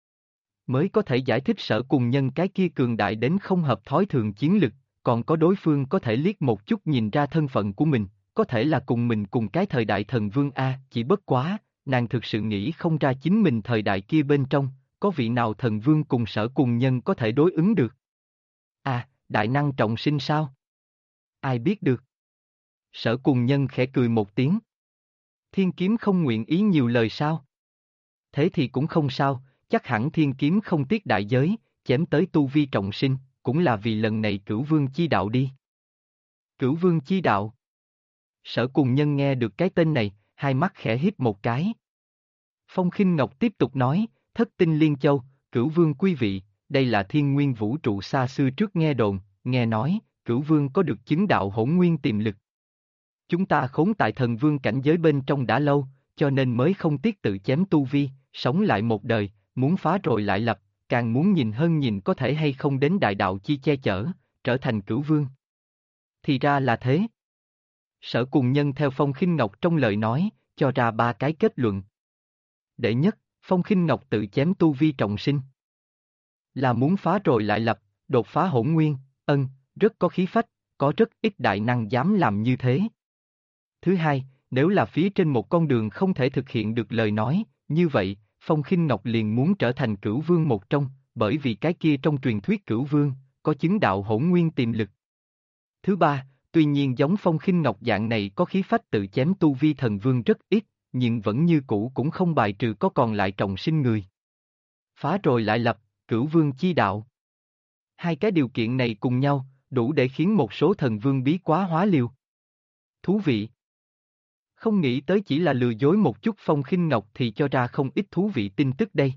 mới có thể giải thích Sở Cùng Nhân cái kia cường đại đến không hợp thói thường chiến lực, còn có đối phương có thể liếc một chút nhìn ra thân phận của mình, có thể là cùng mình cùng cái thời đại thần vương a, chỉ bất quá, nàng thực sự nghĩ không ra chính mình thời đại kia bên trong, có vị nào thần vương cùng Sở Cùng Nhân có thể đối ứng được. Đại năng trọng sinh sao? Ai biết được? Sở Cùng Nhân khẽ cười một tiếng. Thiên Kiếm không nguyện ý nhiều lời sao? Thế thì cũng không sao, chắc hẳn Thiên Kiếm không tiếc đại giới, chém tới tu vi trọng sinh, cũng là vì lần này Cửu Vương chi đạo đi. Cửu Vương chi đạo. Sở Cùng Nhân nghe được cái tên này, hai mắt khẽ híp một cái. Phong Khinh Ngọc tiếp tục nói, Thất Tinh Liên Châu, Cửu Vương quý vị, đây là thiên nguyên vũ trụ xa xưa trước nghe đồn, nghe nói, Cửu Vương có được chứng đạo hỗn nguyên tiềm lực. Chúng ta khốn tại thần vương cảnh giới bên trong đã lâu, cho nên mới không tiếc tự chém tu vi, sống lại một đời, muốn phá rồi lại lập, càng muốn nhìn hơn nhìn có thể hay không đến đại đạo chi che chở, trở thành Cửu Vương. Thì ra là thế. Sở Cùng Nhân theo Phong Khinh Ngọc trong lời nói, cho ra ba cái kết luận. Đệ nhất, Phong Khinh Ngọc tự chém tu vi trọng sinh. Là muốn phá rồi lại lập, đột phá hỗn nguyên, rất có khí phách, có rất ít đại năng dám làm như thế. Thứ hai, nếu là phía trên một con đường không thể thực hiện được lời nói, như vậy, Phong Khinh Ngọc liền muốn trở thành Cửu Vương một trong, bởi vì cái kia trong truyền thuyết Cửu Vương, có chứng đạo hỗn nguyên tiềm lực. Thứ ba, tuy nhiên giống Phong Khinh Ngọc dạng này có khí phách tự chém tu vi thần vương rất ít, nhưng vẫn như cũ cũng không bài trừ có còn lại trọng sinh người. Phá rồi lại lập, Cửu Vương chi đạo. Hai cái điều kiện này cùng nhau, đủ để khiến một số thần vương bí quá hóa liều. Thú vị. Không nghĩ tới chỉ là lừa dối một chút Phong Khinh Ngọc thì cho ra không ít thú vị tin tức đây.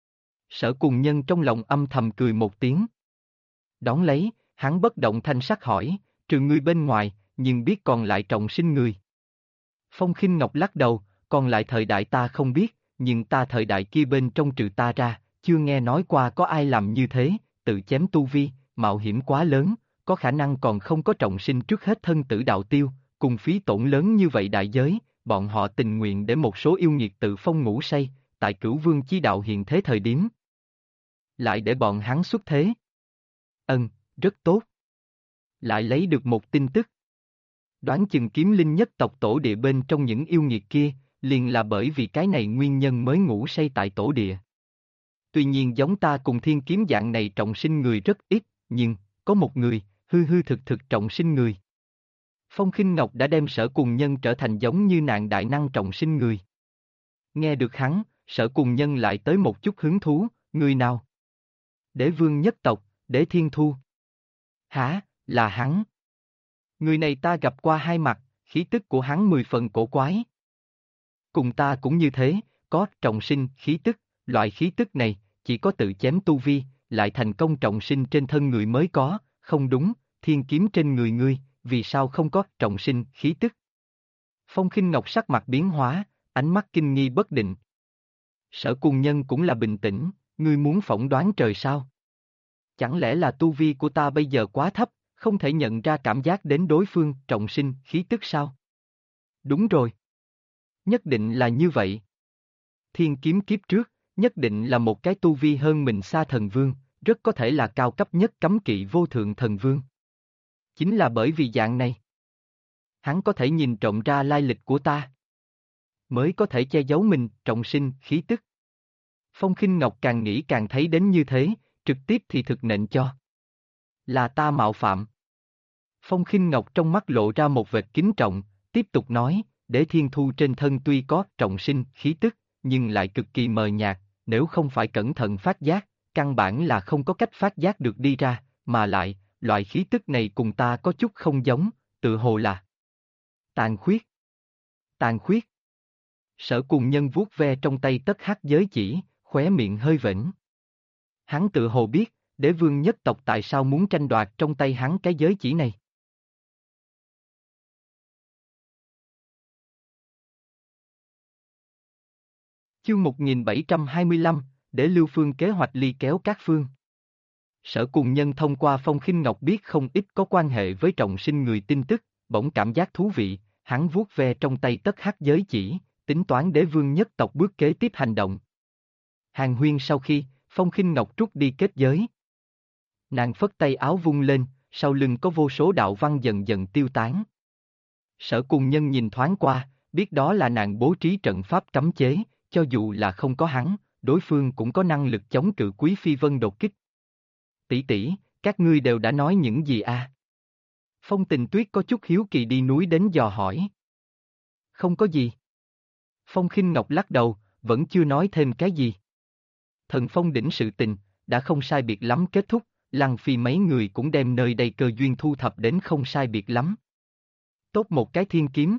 Sở Cùng Nhân trong lòng âm thầm cười một tiếng. Đón lấy, hắn bất động thanh sắc hỏi, trừ ngươi bên ngoài, nhưng biết còn lại trọng sinh người. Phong Khinh Ngọc lắc đầu, còn lại thời đại ta không biết, nhưng ta thời đại kia bên trong trừ ta ra, chưa nghe nói qua có ai làm như thế, tự chém tu vi, mạo hiểm quá lớn, có khả năng còn không có trọng sinh trước hết thân tử đạo tiêu, cùng phí tổn lớn như vậy đại giới, bọn họ tình nguyện để một số yêu nghiệt tự phong ngủ say, tại Cửu Vương chi đạo hiện thế thời điểm. Lại để bọn hắn xuất thế. Rất tốt. Lại lấy được một tin tức. Đoán chừng Kiếm Linh nhất tộc tổ địa bên trong những yêu nghiệt kia, liền là bởi vì cái này nguyên nhân mới ngủ say tại tổ địa. Tuy nhiên giống ta cùng Thiên Kiếm dạng này trọng sinh người rất ít, nhưng, có một người, hư hư thực thực trọng sinh người. Phong Khinh Ngọc đã đem Sở Cùng Nhân trở thành giống như nạn đại năng trọng sinh người. Nghe được hắn, Sở Cùng Nhân lại tới một chút hứng thú, người nào? Đế Vương nhất tộc, Đế Thiên Thu. Hả, là hắn. Người này ta gặp qua hai mặt, khí tức của hắn 10 phần cổ quái. Cùng ta cũng như thế, có trọng sinh khí tức, loại khí tức này, chỉ có tự chém tu vi, lại thành công trọng sinh trên thân người mới có, không đúng, Thiên Kiếm trên người ngươi, vì sao không có trọng sinh khí tức? Phong Khinh Ngọc sắc mặt biến hóa, ánh mắt kinh nghi bất định. Sở Cùng Nhân cũng là bình tĩnh, ngươi muốn phỏng đoán trời sao? Chẳng lẽ là tu vi của ta bây giờ quá thấp, không thể nhận ra cảm giác đến đối phương trọng sinh khí tức sao? Đúng rồi. Nhất định là như vậy. Thiên kiếm kiếp trước, nhất định là một cái tu vi hơn mình xa thần vương, rất có thể là cao cấp nhất cấm kỵ vô thượng thần vương. Chính là bởi vì dạng này. Hắn có thể nhìn trộm ra lai lịch của ta. Mới có thể che giấu mình, trọng sinh, khí tức. Phong Khinh Ngọc càng nghĩ càng thấy đến như thế, trực tiếp thì thực nện cho. Là ta mạo phạm. Phong Khinh Ngọc trong mắt lộ ra một vệt kính trọng, tiếp tục nói, Đế Thiên Thu trên thân tuy có trọng sinh, khí tức, nhưng lại cực kỳ mờ nhạt, nếu không phải cẩn thận phát giác, căn bản là không có cách phát giác được đi ra, mà lại, loại khí tức này cùng ta có chút không giống, tự hồ là tàn khuyết. Tàn khuyết. Sở Cùng Nhân vuốt ve trong tay tất hắc giới chỉ, khóe miệng hơi vểnh. Hắn tự hồ biết, Đế vương nhất tộc tại sao muốn tranh đoạt trong tay hắn cái giới chỉ này. Chương 1725, để Lưu Phương kế hoạch ly kéo các phương. Sở Cùng Nhân thông qua Phong Khinh Ngọc biết không ít có quan hệ với trọng sinh người tin tức, bỗng cảm giác thú vị, hắn vuốt ve trong tay tất hắc giới chỉ, tính toán Đế vương nhất tộc bước kế tiếp hành động. Hàng huyên sau khi, Phong Khinh Ngọc trút đi kết giới. Nàng phất tay áo vung lên, sau lưng có vô số đạo văn dần dần tiêu tán. Sở Cùng Nhân nhìn thoáng qua, biết đó là nàng bố trí trận pháp cấm chế, cho dù là không có hắn, đối phương cũng có năng lực chống cự Quý Phi Vân đột kích. Tỷ tỷ, các ngươi đều đã nói những gì à? Phong Tình Tuyết có chút hiếu kỳ đi núi đến dò hỏi. Không có gì. Phong Khinh Ngọc lắc đầu, vẫn chưa nói thêm cái gì. Thần Phong đỉnh sự tình, đã không sai biệt lắm kết thúc, Lăng Phi mấy người cũng đem nơi đây cơ duyên thu thập đến không sai biệt lắm. Tốt một cái thiên kiếm.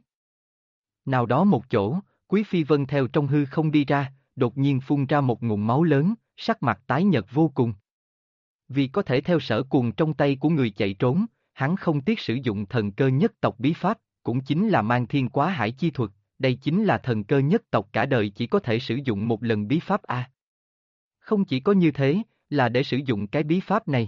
Nào đó một chỗ, Quý Phi Vân theo trong hư không đi ra, đột nhiên phun ra một ngụm máu lớn, sắc mặt tái nhợt vô cùng. Vì có thể theo Sở Cuồng trong tay của người chạy trốn, hắn không tiếc sử dụng thần cơ nhất tộc bí pháp, cũng chính là mang thiên quá hải chi thuật, đây chính là thần cơ nhất tộc cả đời chỉ có thể sử dụng một lần bí pháp a. Không chỉ có như thế, là để sử dụng cái bí pháp này.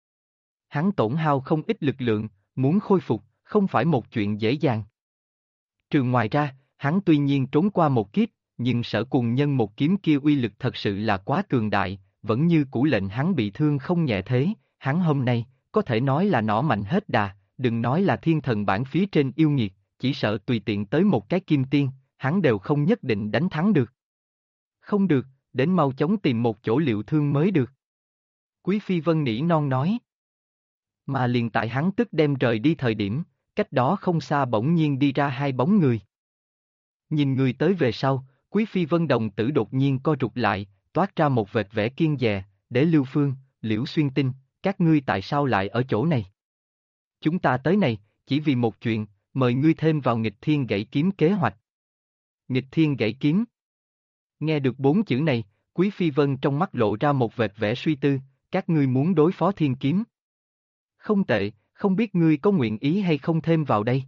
Hắn tổn hao không ít lực lượng, muốn khôi phục, không phải một chuyện dễ dàng. Trừ ngoài ra, hắn tuy nhiên trốn qua một kiếp, nhưng Sở Cuồng Nhân một kiếm kia uy lực thật sự là quá cường đại, vẫn như cũ lệnh hắn bị thương không nhẹ thế, hắn hôm nay, có thể nói là nỏ mạnh hết đà, đừng nói là thiên thần bản phía trên yêu nghiệt, chỉ sợ tùy tiện tới một cái kim tiên, hắn đều không nhất định đánh thắng được. Không được, đến mau chóng tìm một chỗ liệu thương mới được. Quý Phi Vân nỉ non nói. Mà liền tại hắn tức đem rời đi thời điểm, cách đó không xa bỗng nhiên đi ra hai bóng người. Nhìn người tới về sau, Quý Phi Vân đồng tử đột nhiên co rụt lại, toát ra một vệt vẻ kiên dè, để Lưu Phương, Liễu Xuyên Tinh, các ngươi tại sao lại ở chỗ này? Chúng ta tới này, chỉ vì một chuyện, mời ngươi thêm vào nghịch thiên gãy kiếm kế hoạch. Nghịch thiên gãy kiếm. Nghe được bốn chữ này, Quý Phi Vân trong mắt lộ ra một vệt vẻ suy tư, các ngươi muốn đối phó thiên kiếm. Không tệ, không biết ngươi có nguyện ý hay không thêm vào đây.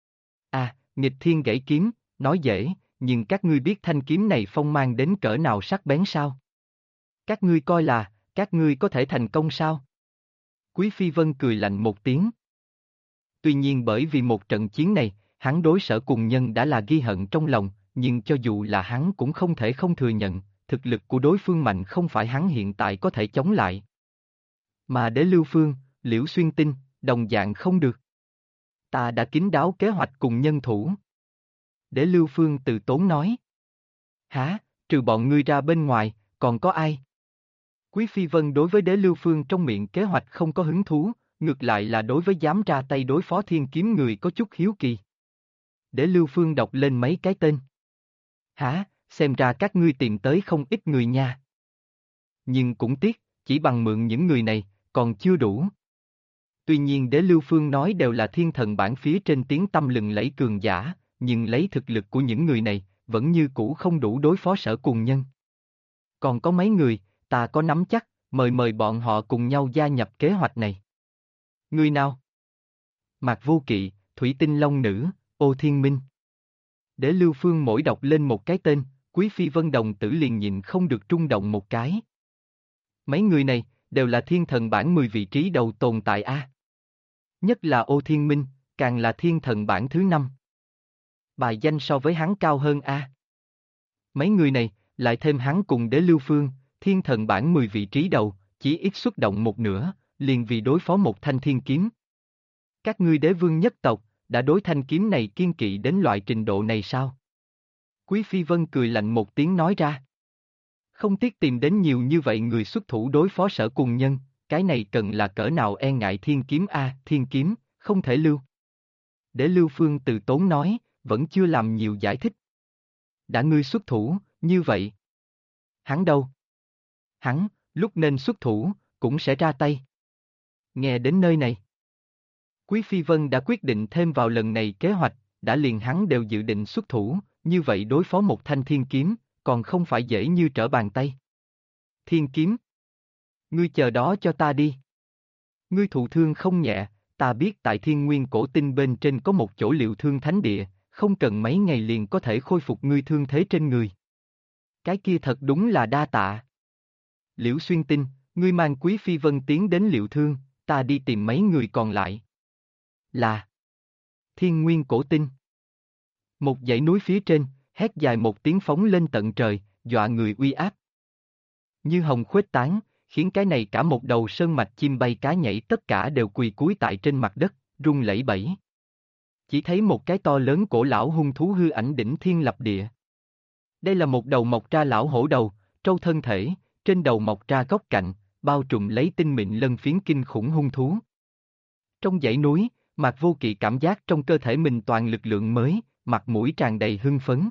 À, nghịch thiên gãy kiếm, nói dễ, nhưng các ngươi biết thanh kiếm này phong mang đến cỡ nào sắc bén sao? Các ngươi coi là, các ngươi có thể thành công sao? Quý Phi Vân cười lạnh một tiếng. Tuy nhiên bởi vì một trận chiến này, hắn đối Sở Cùng Nhân đã là ghi hận trong lòng, nhưng cho dù là hắn cũng không thể không thừa nhận, thực lực của đối phương mạnh không phải hắn hiện tại có thể chống lại. Mà để Lưu Phương, Liễu Xuyên Tinh, đồng dạng không được. Ta đã kín đáo kế hoạch cùng nhân thủ. Để Lưu Phương từ tốn nói. Hả, trừ bọn ngươi ra bên ngoài, còn có ai? Quý Phi Vân đối với Đế Lưu Phương trong miệng kế hoạch không có hứng thú, ngược lại là đối với dám ra tay đối phó thiên kiếm người có chút hiếu kỳ. Đế Lưu Phương đọc lên mấy cái tên. Hả, xem ra các ngươi tìm tới không ít người nha. Nhưng cũng tiếc, chỉ bằng mượn những người này, còn chưa đủ. Tuy nhiên Đế Lưu Phương nói đều là thiên thần bản phía trên tiếng tăm lừng lẫy cường giả, nhưng lấy thực lực của những người này, vẫn như cũ không đủ đối phó Sở Cùng Nhân. Còn có mấy người, ta có nắm chắc, mời bọn họ cùng nhau gia nhập kế hoạch này. Người nào? Mạc Vô Kỵ, Thủy Tinh Long Nữ, Ô Thiên Minh. Để Lưu Phương mỗi đọc lên một cái tên, Quý Phi Vân đồng tử liền nhịn không được rung động một cái. Mấy người này, đều là thiên thần bảng 10 vị trí đầu tồn tại a. Nhất là Ô Thiên Minh, càng là thiên thần bảng thứ 5. Bài danh so với hắn cao hơn a. Mấy người này, lại thêm hắn cùng Đế Lưu Phương, thiên thần bảng 10 vị trí đầu, chỉ ít xuất động một nửa, liền vì đối phó một thanh thiên kiếm. Các ngươi đế vương nhất tộc, đã đối thanh kiếm này kiên kỵ đến loại trình độ này sao? Quý Phi Vân cười lạnh một tiếng nói ra. Không tiếc tìm đến nhiều như vậy người xuất thủ đối phó Sở Cùng Nhân, cái này cần là cỡ nào e ngại thiên kiếm a, thiên kiếm, không thể lưu. Để Lưu Phương từ tốn nói, vẫn chưa làm nhiều giải thích. Đã ngươi xuất thủ, như vậy. Hắn đâu? Hắn, lúc nên xuất thủ, cũng sẽ ra tay. Nghe đến nơi này. Quý Phi Vân đã quyết định thêm vào lần này kế hoạch, đã liền hắn đều dự định xuất thủ, như vậy đối phó một thanh thiên kiếm, còn không phải dễ như trở bàn tay. Thiên kiếm. Ngươi chờ đó cho ta đi. Ngươi thụ thương không nhẹ, ta biết tại Thiên Nguyên Cổ Tinh bên trên có một chỗ liệu thương thánh địa, không cần mấy ngày liền có thể khôi phục ngươi thương thế trên người. Cái kia thật đúng là đa tạ. Liễu Xuyên Tinh, ngươi mang Quý Phi Vân tiến đến liệu thương, ta đi tìm mấy người còn lại. Là Thiên Nguyên Cổ Tinh. Một dãy núi phía trên, hét dài một tiếng phóng lên tận trời, dọa người uy áp. Như hồng khuếch tán, khiến cái này cả một đầu sơn mạch chim bay cá nhảy tất cả đều quỳ cúi tại trên mặt đất, rung lẩy bẩy. Chỉ thấy một cái to lớn cổ lão hung thú hư ảnh đỉnh thiên lập địa. Đây là một đầu mọc ra lão hổ đầu, trâu thân thể, trên đầu mọc ra góc cạnh, bao trùm lấy tinh mịn lân phiến kinh khủng hung thú. Trong dãy núi, Mạc Vô Kỵ cảm giác trong cơ thể mình toàn lực lượng mới, mặt mũi tràn đầy hưng phấn.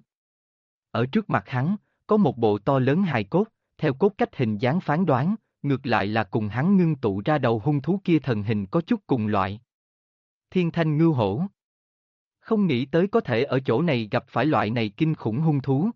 Ở trước mặt hắn, có một bộ to lớn hài cốt, theo cốt cách hình dáng phán đoán, ngược lại là cùng hắn ngưng tụ ra đầu hung thú kia thần hình có chút cùng loại. Thiên Thanh Ngưu Hổ. Không nghĩ tới có thể ở chỗ này gặp phải loại này kinh khủng hung thú.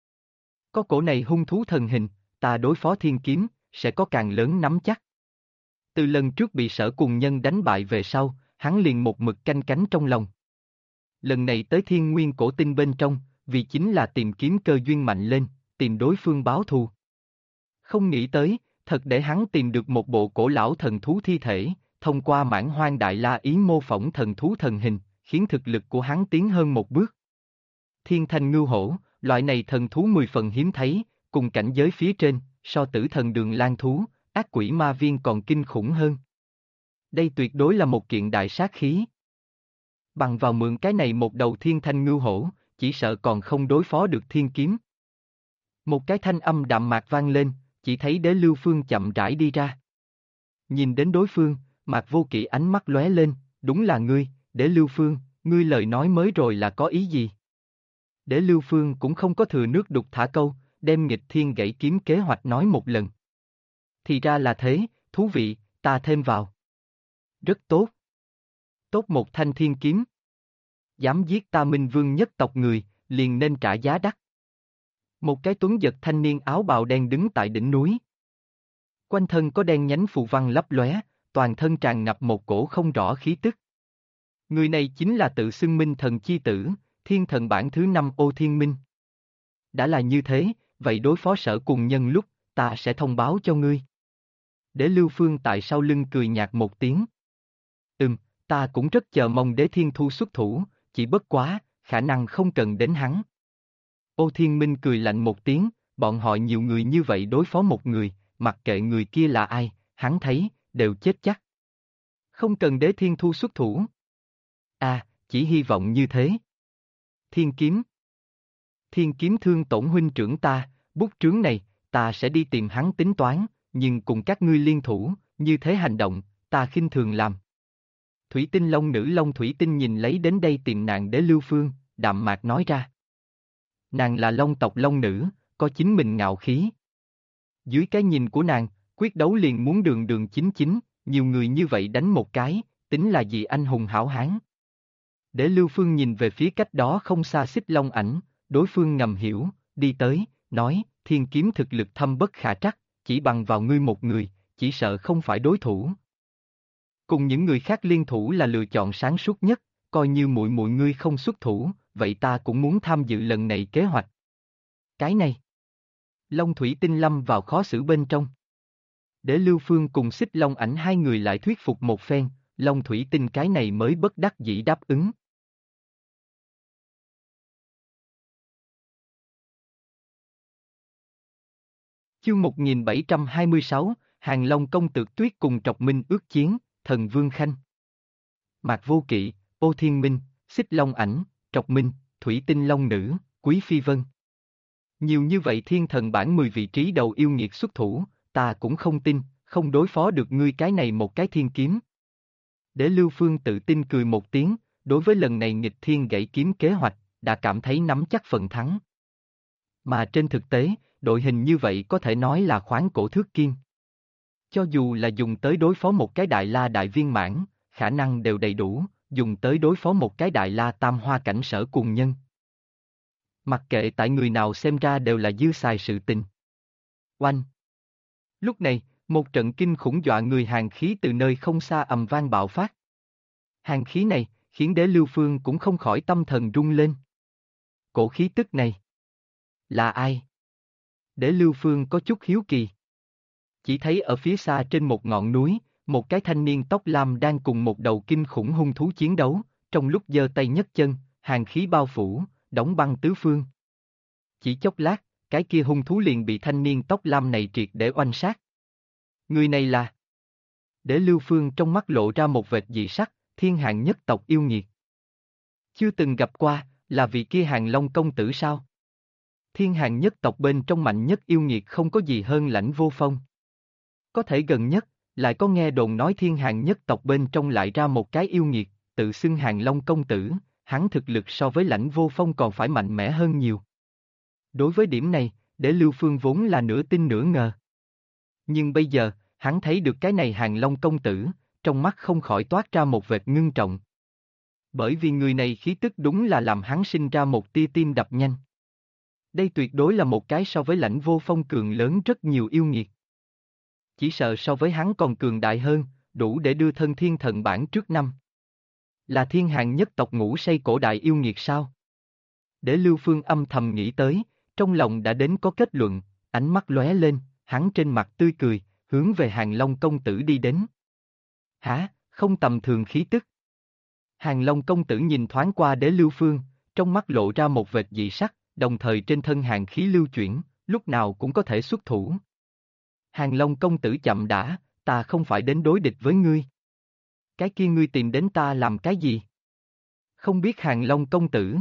Có cổ này hung thú thần hình, ta đối phó thiên kiếm, sẽ có càng lớn nắm chắc. Từ lần trước bị Sở Cùng Nhân đánh bại về sau, hắn liền một mực canh cánh trong lòng. Lần này tới Thiên Nguyên Cổ Tinh bên trong, vì chính là tìm kiếm cơ duyên mạnh lên, tìm đối phương báo thù. Không nghĩ tới, thật để hắn tìm được một bộ cổ lão thần thú thi thể, thông qua Mãn Hoang Đại La Ý mô phỏng thần thú thần hình, khiến thực lực của hắn tiến hơn một bước. Thiên Thanh Ngưu Hổ, loại này thần thú 10 phần hiếm thấy, cùng cảnh giới phía trên, so Tử Thần Đường Lang thú, ác quỷ ma viên còn kinh khủng hơn. Đây tuyệt đối là một kiện đại sát khí. Bằng vào mượn cái này một đầu Thiên Thanh Ngưu Hổ, chỉ sợ còn không đối phó được thiên kiếm. Một cái thanh âm đạm mạc vang lên, chỉ thấy Đế Lưu Phương chậm rãi đi ra. Nhìn đến đối phương, Mạc Vô Kỵ ánh mắt lóe lên, đúng là ngươi, Đế Lưu Phương, ngươi lời nói mới rồi là có ý gì? Đế Lưu Phương cũng không có thừa nước đục thả câu, đem nghịch thiên gãy kiếm kế hoạch nói một lần. Thì ra là thế, thú vị, ta thêm vào. Rất tốt. Tốt một thanh thiên kiếm. Dám giết ta Minh Vương nhất tộc người, liền nên trả giá đắt. Một cái tuấn giật thanh niên áo bào đen đứng tại đỉnh núi. Quanh thân có đen nhánh phù văn lấp lóe, toàn thân tràn ngập một cổ không rõ khí tức. Người này chính là tự xưng Minh Thần chi tử, thiên thần bảng thứ 5 Ô Thiên Minh. Đã là như thế, vậy đối phó Sở Cùng Nhân lúc, ta sẽ thông báo cho ngươi. Đế Lưu Phương tại sau lưng cười nhạt một tiếng. Ta cũng rất chờ mong Đế Thiên Thu xuất thủ, chỉ bất quá, khả năng không cần đến hắn. Ô Thiên Minh cười lạnh một tiếng, bọn họ nhiều người như vậy đối phó một người, mặc kệ người kia là ai, hắn thấy, đều chết chắc. Không cần Đế Thiên Thu xuất thủ. Chỉ hy vọng như thế. Thiên kiếm. Thiên kiếm thương tổn huynh trưởng ta, bút trướng này, ta sẽ đi tìm hắn tính toán, nhưng cùng các ngươi liên thủ, như thế hành động, ta khinh thường làm. Thủy Tinh Long nữ Long Thủy Tinh nhìn lấy đến đây tìm nàng Đế Lưu Phương, đạm mạc nói ra. Nàng là Long tộc Long nữ, có chính mình ngạo khí. Dưới cái nhìn của nàng, quyết đấu liền muốn đường đường chính chính, nhiều người như vậy đánh một cái, tính là gì anh hùng hảo hán. Đế Lưu Phương nhìn về phía cách đó không xa Xích Long ảnh, đối phương ngầm hiểu, đi tới, nói, thiên kiếm thực lực thâm bất khả trắc, chỉ bằng vào ngươi một người, chỉ sợ không phải đối thủ. Cùng những người khác liên thủ là lựa chọn sáng suốt nhất, coi như muội muội ngươi không xuất thủ, vậy ta cũng muốn tham dự lần này kế hoạch. Cái này. Long Thủy Tinh lâm vào khó xử bên trong. Để Lưu Phương cùng Xích Long Ảnh hai người lại thuyết phục một phen, Long Thủy Tinh cái này mới bất đắc dĩ đáp ứng. Chương 1726, Hàng Long công tử Tuyết cùng Trọc Minh ước chiến, Thần Vương Khanh. Mạc Vô Kỵ, Ô Thiên Minh, Xích Long Ảnh, Trọc Minh, Thủy Tinh Long Nữ, Quý Phi Vân. Nhiều như vậy thiên thần bản 10 vị trí đầu yêu nghiệt xuất thủ, ta cũng không tin, không đối phó được ngươi cái này một cái thiên kiếm. Để Lưu Phương tự tin cười một tiếng, đối với lần này nghịch thiên gãy kiếm kế hoạch, đã cảm thấy nắm chắc phần thắng. Mà trên thực tế, đội hình như vậy có thể nói là khoáng cổ thước kiên. Cho dù là dùng tới đối phó một cái đại la đại viên mãn, khả năng đều đầy đủ, dùng tới đối phó một cái đại la tam hoa cảnh sở cùng nhân. Mặc kệ tại người nào xem ra đều là dư xài sự tình. Oanh! Lúc này, một trận kinh khủng dọa người hàn khí từ nơi không xa ầm vang bạo phát. Hàn khí này, khiến Đế Lưu Phương cũng không khỏi tâm thần rung lên. Cổ khí tức này là ai? Đế Lưu Phương có chút hiếu kỳ. Chỉ thấy ở phía xa trên một ngọn núi, một cái thanh niên tóc lam đang cùng một đầu kinh khủng hung thú chiến đấu, trong lúc giơ tay nhấc chân, hàn khí bao phủ, đóng băng tứ phương. Chỉ chốc lát, cái kia hung thú liền bị thanh niên tóc lam này triệt để oanh sát. Người này là... Để Lưu Phương trong mắt lộ ra một vệt dị sắc, thiên hạng nhất tộc yêu nghiệt. Chưa từng gặp qua, là vị kia Hàng Long công tử sao? Thiên hạng nhất tộc bên trong mạnh nhất yêu nghiệt không có gì hơn Lãnh Vô Phong. Có thể gần nhất, lại có nghe đồn nói thiên hạng nhất tộc bên trong lại ra một cái yêu nghiệt, tự xưng Hàng Long công tử, hắn thực lực so với Lãnh Vô Phong còn phải mạnh mẽ hơn nhiều. Đối với điểm này, để Lưu Phương vốn là nửa tin nửa ngờ. Nhưng bây giờ, hắn thấy được cái này Hàng Long công tử, trong mắt không khỏi toát ra một vệt ngưng trọng. Bởi vì người này khí tức đúng là làm hắn sinh ra một tia tim đập nhanh. Đây tuyệt đối là một cái so với Lãnh Vô Phong cường lớn rất nhiều yêu nghiệt. Chỉ sợ so với hắn còn cường đại hơn, đủ để đưa thân thiên thần bản trước năm. Là thiên hạng nhất tộc ngũ say cổ đại yêu nghiệt sao? Để Lưu Phương âm thầm nghĩ tới, trong lòng đã đến có kết luận, ánh mắt lóe lên, hắn trên mặt tươi cười, hướng về Hàng Long công tử đi đến. Hả, không tầm thường khí tức. Hàng Long công tử nhìn thoáng qua Đế Lưu Phương, trong mắt lộ ra một vệt dị sắc, đồng thời trên thân hàng khí lưu chuyển, lúc nào cũng có thể xuất thủ. Hàng Long công tử chậm đã, ta không phải đến đối địch với ngươi. Cái kia ngươi tìm đến ta làm cái gì? Không biết Hàng Long công tử.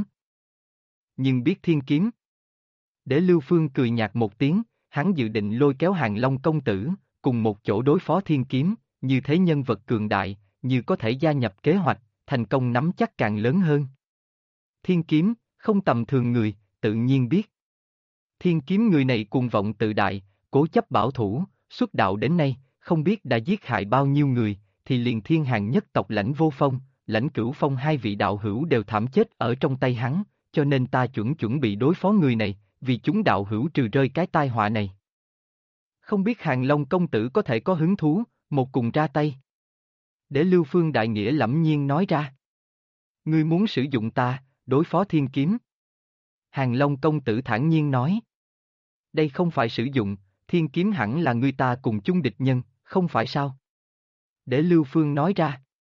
Nhưng biết thiên kiếm. Để Lưu Phương cười nhạt một tiếng, hắn dự định lôi kéo Hàng Long công tử, cùng một chỗ đối phó thiên kiếm, như thế nhân vật cường đại, như có thể gia nhập kế hoạch, thành công nắm chắc càng lớn hơn. Thiên kiếm, không tầm thường người, tự nhiên biết. Thiên kiếm người này cuồng vọng tự đại, cố chấp bảo thủ, xuất đạo đến nay, không biết đã giết hại bao nhiêu người, thì liền thiên hàng nhất tộc Lãnh Vô Phong, Lãnh Cửu Phong hai vị đạo hữu đều thảm chết ở trong tay hắn, cho nên ta chuẩn bị đối phó người này, vì chúng đạo hữu trừ rơi cái tai họa này. Không biết Hàng Long công tử có thể có hứng thú, một cùng ra tay. Để Lưu Phương đại nghĩa lẫm nhiên nói ra. Ngươi muốn sử dụng ta, đối phó thiên kiếm. Hàng Long công tử thản nhiên nói. Đây không phải sử dụng, thiên kiếm hẳn là ngươi ta cùng chung địch nhân, không phải sao? Để Lưu Phương nói ra.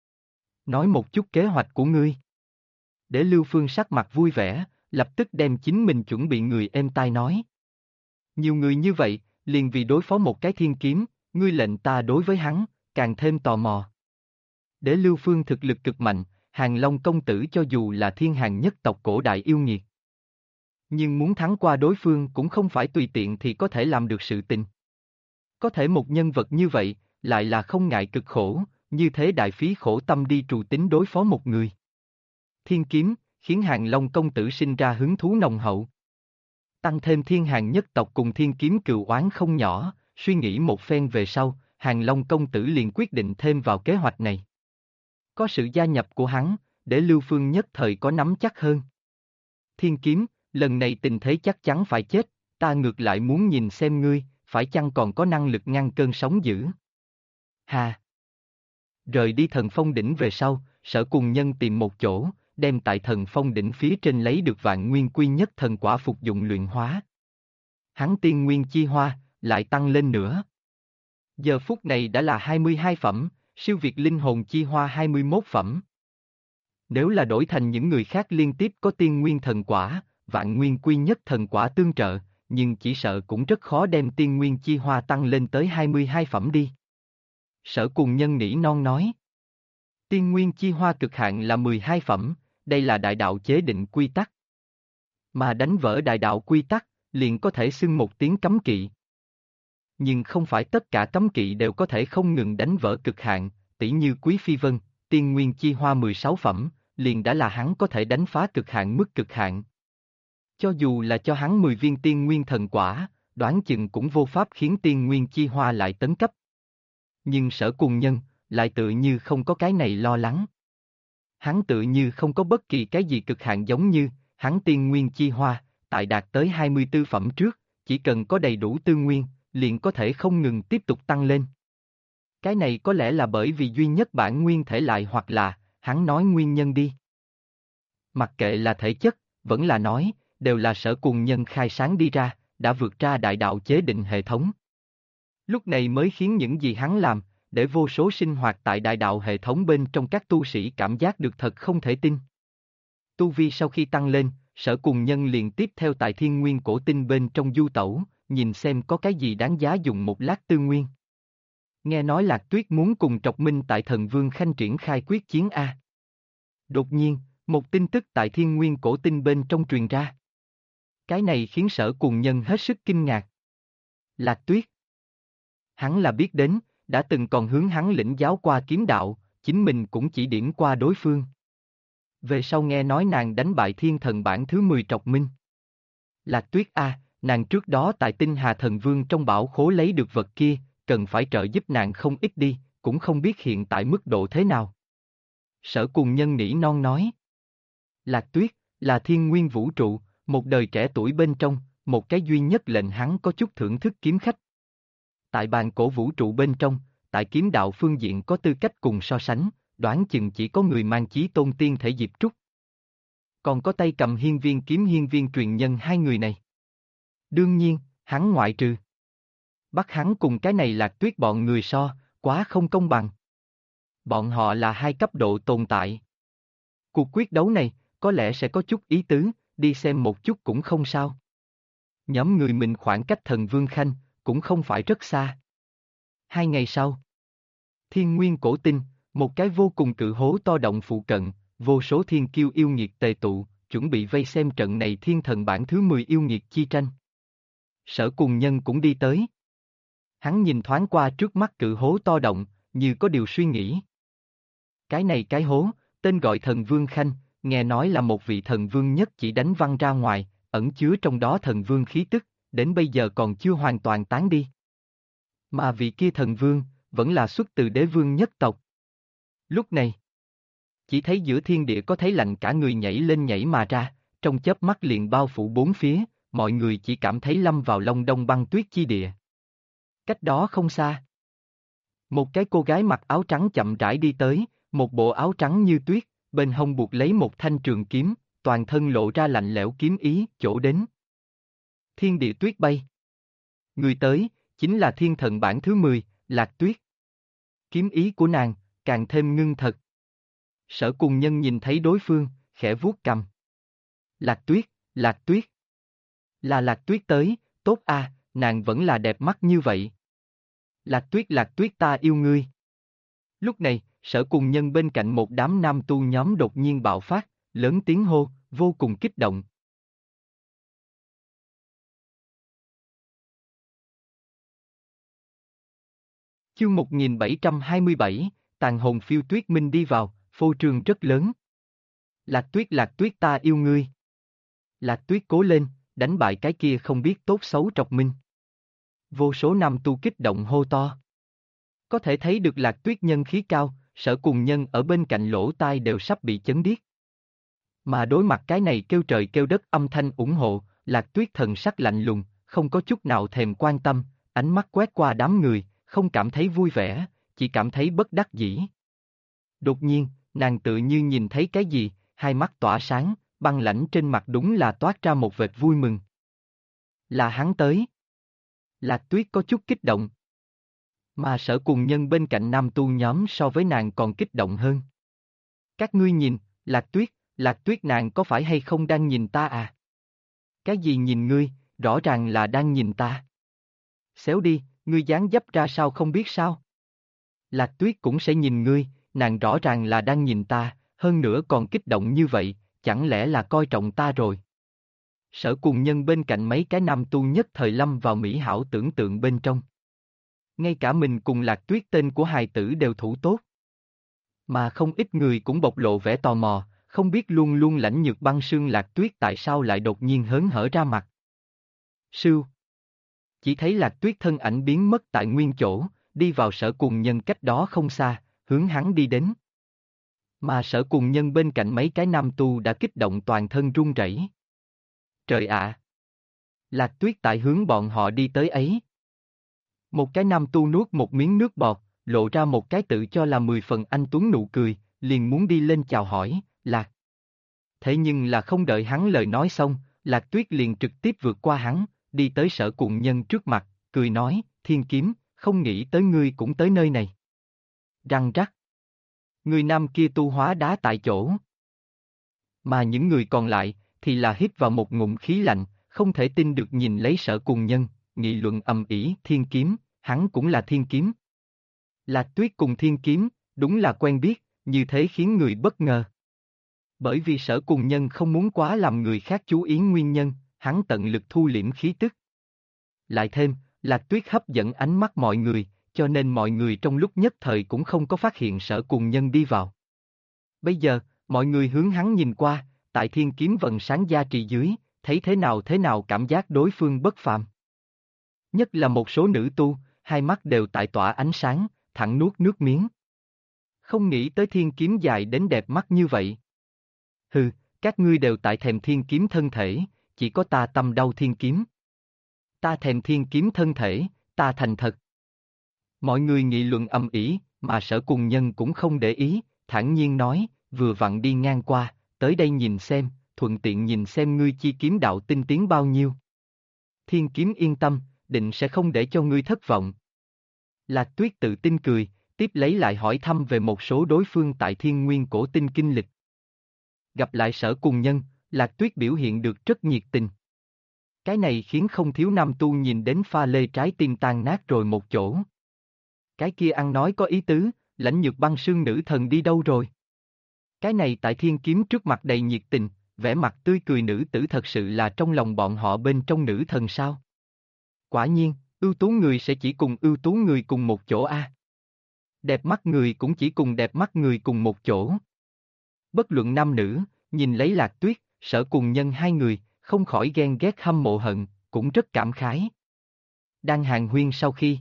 Nói một chút kế hoạch của ngươi. Để Lưu Phương sắc mặt vui vẻ, lập tức đem chính mình chuẩn bị người êm tai nói. Nhiều người như vậy, liền vì đối phó một cái thiên kiếm, ngươi lệnh ta đối với hắn, càng thêm tò mò. Để Lưu Phương thực lực cực mạnh, Hàng Long công tử cho dù là thiên hàng nhất tộc cổ đại yêu nghiệt. Nhưng muốn thắng qua đối phương cũng không phải tùy tiện thì có thể làm được sự tình. Có thể một nhân vật như vậy, lại là không ngại cực khổ, như thế đại phí khổ tâm đi trù tính đối phó một người. Thiên kiếm, khiến Hàng Long công tử sinh ra hứng thú nồng hậu. Tăng thêm thiên hàng nhất tộc cùng thiên kiếm cừu oán không nhỏ, suy nghĩ một phen về sau, Hàng Long công tử liền quyết định thêm vào kế hoạch này. Có sự gia nhập của hắn, để Lưu Phương nhất thời có nắm chắc hơn. Thiên kiếm, lần này tình thế chắc chắn phải chết, ta ngược lại muốn nhìn xem ngươi, phải chăng còn có năng lực ngăn cơn sóng dữ. Hà! Rời đi Thần Phong đỉnh về sau, Sở cùng nhân tìm một chỗ, đem tại Thần Phong đỉnh phía trên lấy được Vạn Nguyên Quy Nhất thần quả phục dụng luyện hóa. Hắn tiên nguyên chi hoa, lại tăng lên nữa. Giờ phút này đã là 22 phẩm, siêu việt linh hồn chi hoa 21 phẩm. Nếu là đổi thành những người khác liên tiếp có tiên nguyên thần quả, vạn nguyên quy nhất thần quả tương trợ, nhưng chỉ sợ cũng rất khó đem tiên nguyên chi hoa tăng lên tới 22 phẩm đi. Sở Cùng Nhân nỉ non nói. Tiên nguyên chi hoa cực hạn là 12 phẩm, đây là đại đạo chế định quy tắc. Mà đánh vỡ đại đạo quy tắc, liền có thể xưng một tiếng cấm kỵ. Nhưng không phải tất cả cấm kỵ đều có thể không ngừng đánh vỡ cực hạn, tỉ như Quý Phi Vân, tiên nguyên chi hoa 16 phẩm, liền đã là hắn có thể đánh phá cực hạn mức cực hạn. Cho dù là cho hắn 10 viên tiên nguyên thần quả, đoán chừng cũng vô pháp khiến tiên nguyên chi hoa lại tấn cấp. Nhưng Sở Cùng Nhân, lại tự như không có cái này lo lắng. Hắn tự như không có bất kỳ cái gì cực hạn giống như, hắn tiên nguyên chi hoa, tại đạt tới 24 phẩm trước, chỉ cần có đầy đủ tư nguyên, liền có thể không ngừng tiếp tục tăng lên. Cái này có lẽ là bởi vì duy nhất bản nguyên thể lại hoặc là, hắn nói nguyên nhân đi. Mặc kệ là thể chất, vẫn là nói, đều là Sở Cùng Nhân khai sáng đi ra, đã vượt ra đại đạo chế định hệ thống. Lúc này mới khiến những gì hắn làm, để vô số sinh hoạt tại đại đạo hệ thống bên trong các tu sĩ cảm giác được thật không thể tin. Tu vi sau khi tăng lên, Sở Cùng Nhân liền tiếp theo tại Thiên Nguyên Cổ Tinh bên trong du tẩu, nhìn xem có cái gì đáng giá dùng một lát tư nguyên. Nghe nói Lạc Tuyết muốn cùng Trọc Minh tại Thần Vương Khanh triển khai quyết chiến A. Đột nhiên, một tin tức tại Thiên Nguyên Cổ Tinh bên trong truyền ra. Cái này khiến Sở Cùng Nhân hết sức kinh ngạc. Lạc Tuyết. Hắn là biết đến, đã từng còn hướng hắn lĩnh giáo qua kiếm đạo, chính mình cũng chỉ điểm qua đối phương. Về sau nghe nói nàng đánh bại thiên thần bản thứ 10 Trọc Minh. Lạc Tuyết A, nàng trước đó tại Tinh Hà Thần Vương trong bảo khố lấy được vật kia, cần phải trợ giúp nàng không ít đi, cũng không biết hiện tại mức độ thế nào. Sở Cùng Nhân nỉ non nói. Lạc Tuyết, là thiên nguyên vũ trụ, một đời trẻ tuổi bên trong, một cái duy nhất lệnh hắn có chút thưởng thức kiếm khách. Tại bàn cổ vũ trụ bên trong, tại kiếm đạo phương diện có tư cách cùng so sánh, đoán chừng chỉ có người mang chí tôn tiên thể Diệp Trúc. Còn có tay cầm hiên viên kiếm hiên viên truyền nhân hai người này. Đương nhiên, hắn ngoại trừ. Bắt hắn cùng cái này Lạc Tuyết bọn người so, quá không công bằng. Bọn họ là hai cấp độ tồn tại. Cuộc quyết đấu này, có lẽ sẽ có chút ý tứ, đi xem một chút cũng không sao. Nhóm người mình khoảng cách Thần Vương Khanh, cũng không phải rất xa. 2 ngày sau, Thiên Nguyên Cổ Tinh, một cái vô cùng cự hố to động phụ cận, vô số thiên kiêu yêu nghiệt tề tụ, chuẩn bị vây xem trận này thiên thần bản thứ 10 yêu nghiệt chi tranh. Sở Cùng Nhân cũng đi tới. Hắn nhìn thoáng qua trước mắt cự hố to động, như có điều suy nghĩ. Cái này cái hố, tên gọi Thần Vương Khanh, nghe nói là một vị thần vương nhất chỉ đánh văng ra ngoài, ẩn chứa trong đó thần vương khí tức, đến bây giờ còn chưa hoàn toàn tán đi. Mà vị kia thần vương, vẫn là xuất từ đế vương nhất tộc. Lúc này, chỉ thấy giữa thiên địa có thấy lạnh cả người nhảy lên nhảy mà ra, trong chớp mắt liền bao phủ bốn phía, mọi người chỉ cảm thấy lâm vào Long Đông băng tuyết chi địa. Cách đó không xa. Một cái cô gái mặc áo trắng chậm rãi đi tới, một bộ áo trắng như tuyết, bên hông buộc lấy một thanh trường kiếm, toàn thân lộ ra lạnh lẽo kiếm ý, chỗ đến. Thiên địa tuyết bay. Người tới, chính là thiên thần bản thứ 10, Lạc Tuyết. Kiếm ý của nàng, càng thêm ngưng thật. Sở Cùng Nhân nhìn thấy đối phương, khẽ vuốt cằm. Lạc Tuyết, Lạc Tuyết. Là Lạc Tuyết tới, tốt a, nàng vẫn là đẹp mắt như vậy. Lạc Tuyết ta yêu ngươi. Lúc này, Sở Cùng Nhân bên cạnh một đám nam tu nhóm đột nhiên bạo phát, lớn tiếng hô, vô cùng kích động. Chương 1727, tàn hồn phiêu tuyết minh đi vào, phô trương rất lớn. Lạc Tuyết ta yêu ngươi. Lạc Tuyết cố lên, đánh bại cái kia không biết tốt xấu Trọc Minh. Vô số nam tu kích động hô to. Có thể thấy được Lạc Tuyết nhân khí cao, Sở Cùng Nhân ở bên cạnh lỗ tai đều sắp bị chấn điếc. Mà đối mặt cái này kêu trời kêu đất âm thanh ủng hộ, Lạc Tuyết thần sắc lạnh lùng, không có chút nào thèm quan tâm, ánh mắt quét qua đám người, không cảm thấy vui vẻ, chỉ cảm thấy bất đắc dĩ. Đột nhiên, nàng tự như nhìn thấy cái gì, hai mắt tỏa sáng, băng lãnh trên mặt đúng là toát ra một vệt vui mừng. Là hắn tới. Lạc Tuyết có chút kích động. Mà Sở Cùng Nhân bên cạnh nam tu nhóm so với nàng còn kích động hơn. Các ngươi nhìn, Lạc Tuyết nàng có phải hay không đang nhìn ta à? Cái gì nhìn ngươi, rõ ràng là đang nhìn ta. Xéo đi, ngươi dáng dấp ra sao không biết sao? Lạc Tuyết cũng sẽ nhìn ngươi, nàng rõ ràng là đang nhìn ta, hơn nữa còn kích động như vậy, chẳng lẽ là coi trọng ta rồi? Sở Cùng Nhân bên cạnh mấy cái nam tu nhất thời lâm vào mỹ hảo tưởng tượng bên trong. Ngay cả mình cùng Lạc Tuyết tên của hài tử đều thủ tốt. Mà không ít người cũng bộc lộ vẻ tò mò, không biết luôn luôn lãnh nhược băng sương Lạc Tuyết tại sao lại đột nhiên hớn hở ra mặt. Sưu. Chỉ thấy Lạc Tuyết thân ảnh biến mất tại nguyên chỗ, đi vào Sở Cùng Nhân cách đó không xa, hướng hắn đi đến. Mà Sở Cùng Nhân bên cạnh mấy cái nam tu đã kích động toàn thân run rẩy. Trời ạ! Lạc Tuyết tại hướng bọn họ đi tới ấy. Một cái nam tu nuốt một miếng nước bọt, lộ ra một cái tự cho là 10 phần anh tuấn nụ cười, liền muốn đi lên chào hỏi, Lạc. Thế nhưng là không đợi hắn lời nói xong, Lạc Tuyết liền trực tiếp vượt qua hắn, đi tới Sở Cùng Nhân trước mặt, cười nói, Thiên Kiếm, không nghĩ tới ngươi cũng tới nơi này. Răng rắc. Người nam kia tu hóa đá tại chỗ. Mà những người còn lại, thì là hít vào một ngụm khí lạnh, không thể tin được nhìn lấy Sở Cùng Nhân, nghị luận ầm ĩ, Thiên Kiếm, hắn cũng là Thiên Kiếm. Lạc Tuyết cùng Thiên Kiếm, đúng là quen biết, như thế khiến người bất ngờ. Bởi vì Sở Cùng Nhân không muốn quá làm người khác chú ý nguyên nhân, hắn tận lực thu liễm khí tức. Lại thêm, Lạc Tuyết hấp dẫn ánh mắt mọi người, cho nên mọi người trong lúc nhất thời cũng không có phát hiện Sở Cùng Nhân đi vào. Bây giờ, mọi người hướng hắn nhìn qua, tại Thiên Kiếm vầng sáng gia trì dưới, thấy thế nào cảm giác đối phương bất phàm. Nhất là một số nữ tu, hai mắt đều tại tỏa ánh sáng, thẳng nuốt nước miếng. Không nghĩ tới Thiên Kiếm dài đến đẹp mắt như vậy. Hừ, các ngươi đều tại thèm Thiên Kiếm thân thể, chỉ có ta tâm đau Thiên Kiếm. Ta thèm Thiên Kiếm thân thể, ta thành thật. Mọi người nghị luận ầm ĩ, mà Sở Cùng Nhân cũng không để ý, thản nhiên nói, vừa vặn đi ngang qua, tới đây nhìn xem, thuận tiện nhìn xem ngươi chi kiếm đạo tinh tiến bao nhiêu. Thiên Kiếm yên tâm, định sẽ không để cho ngươi thất vọng. Lạc Tuyết tự tin cười, tiếp lấy lại hỏi thăm về một số đối phương tại Thiên Nguyên Cổ Tinh kinh lịch. Gặp lại Sở Cùng Nhân, Lạc Tuyết biểu hiện được rất nhiệt tình. Cái này khiến không thiếu nam tu nhìn đến pha lê trái tim tan nát rồi một chỗ. Cái kia ăn nói có ý tứ, lãnh nhược băng sương nữ thần đi đâu rồi? Cái này tại Thiên Kiếm trước mặt đầy nhiệt tình, vẻ mặt tươi cười nữ tử thật sự là trong lòng bọn họ bên trong nữ thần sao? Quả nhiên, ưu tú người sẽ chỉ cùng ưu tú người cùng một chỗ a. Đẹp mắt người cũng chỉ cùng đẹp mắt người cùng một chỗ. Bất luận nam nữ, nhìn lấy Lạc Tuyết, Sở Cùng Nhân hai người, không khỏi ghen ghét hâm mộ hận, cũng rất cảm khái. Đang hàn huyên sau khi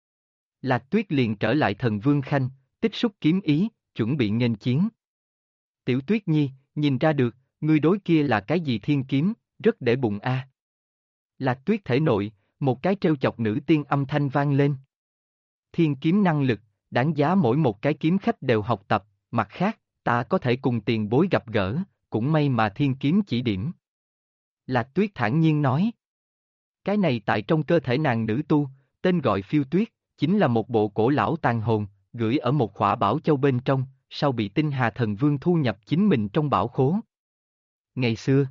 Lạc Tuyết liền trở lại Thần Vương Khanh, tích xúc kiếm ý, chuẩn bị nghênh chiến. Tiểu Tuyết Nhi, nhìn ra được, ngươi đối kia là cái gì Thiên Kiếm, rất để bụng a. Lạc Tuyết thể nội, một cái trêu chọc nữ tiên âm thanh vang lên. Thiên Kiếm năng lực, đáng giá mỗi một cái kiếm khách đều học tập, mặt khác, ta có thể cùng tiền bối gặp gỡ, cũng may mà Thiên Kiếm chỉ điểm. Lạc Tuyết thản nhiên nói. Cái này tại trong cơ thể nàng nữ tu, tên gọi Phiêu Tuyết, chính là một bộ cổ lão tàn hồn, gửi ở một khỏa bảo châu bên trong, sau bị Tinh Hà Thần Vương thu nhập chính mình trong bảo khố. Ngày xưa,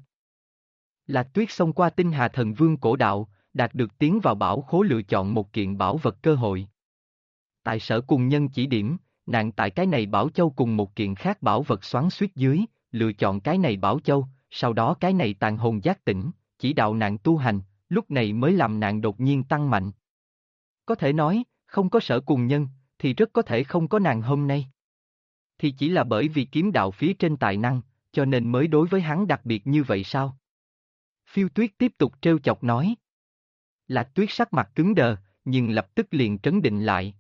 Lạc Tuyết xông qua Tinh Hà Thần Vương cổ đạo, đạt được tiến vào bảo khố lựa chọn một kiện bảo vật cơ hội. Tại Sở Cùng Nhân chỉ điểm, nàng tại cái này bảo châu cùng một kiện khác bảo vật xoắn xuýt dưới, lựa chọn cái này bảo châu, sau đó cái này tàn hồn giác tỉnh, chỉ đạo nàng tu hành, lúc này mới làm nàng đột nhiên tăng mạnh. Có thể nói, không có Sở Cùng Nhân, thì rất có thể không có nàng hôm nay. Thì chỉ là bởi vì kiếm đạo phía trên tài năng, cho nên mới đối với hắn đặc biệt như vậy sao? Phiêu Tuyết tiếp tục trêu chọc nói. Lạc Tuyết sắc mặt cứng đờ, nhưng lập tức liền trấn định lại.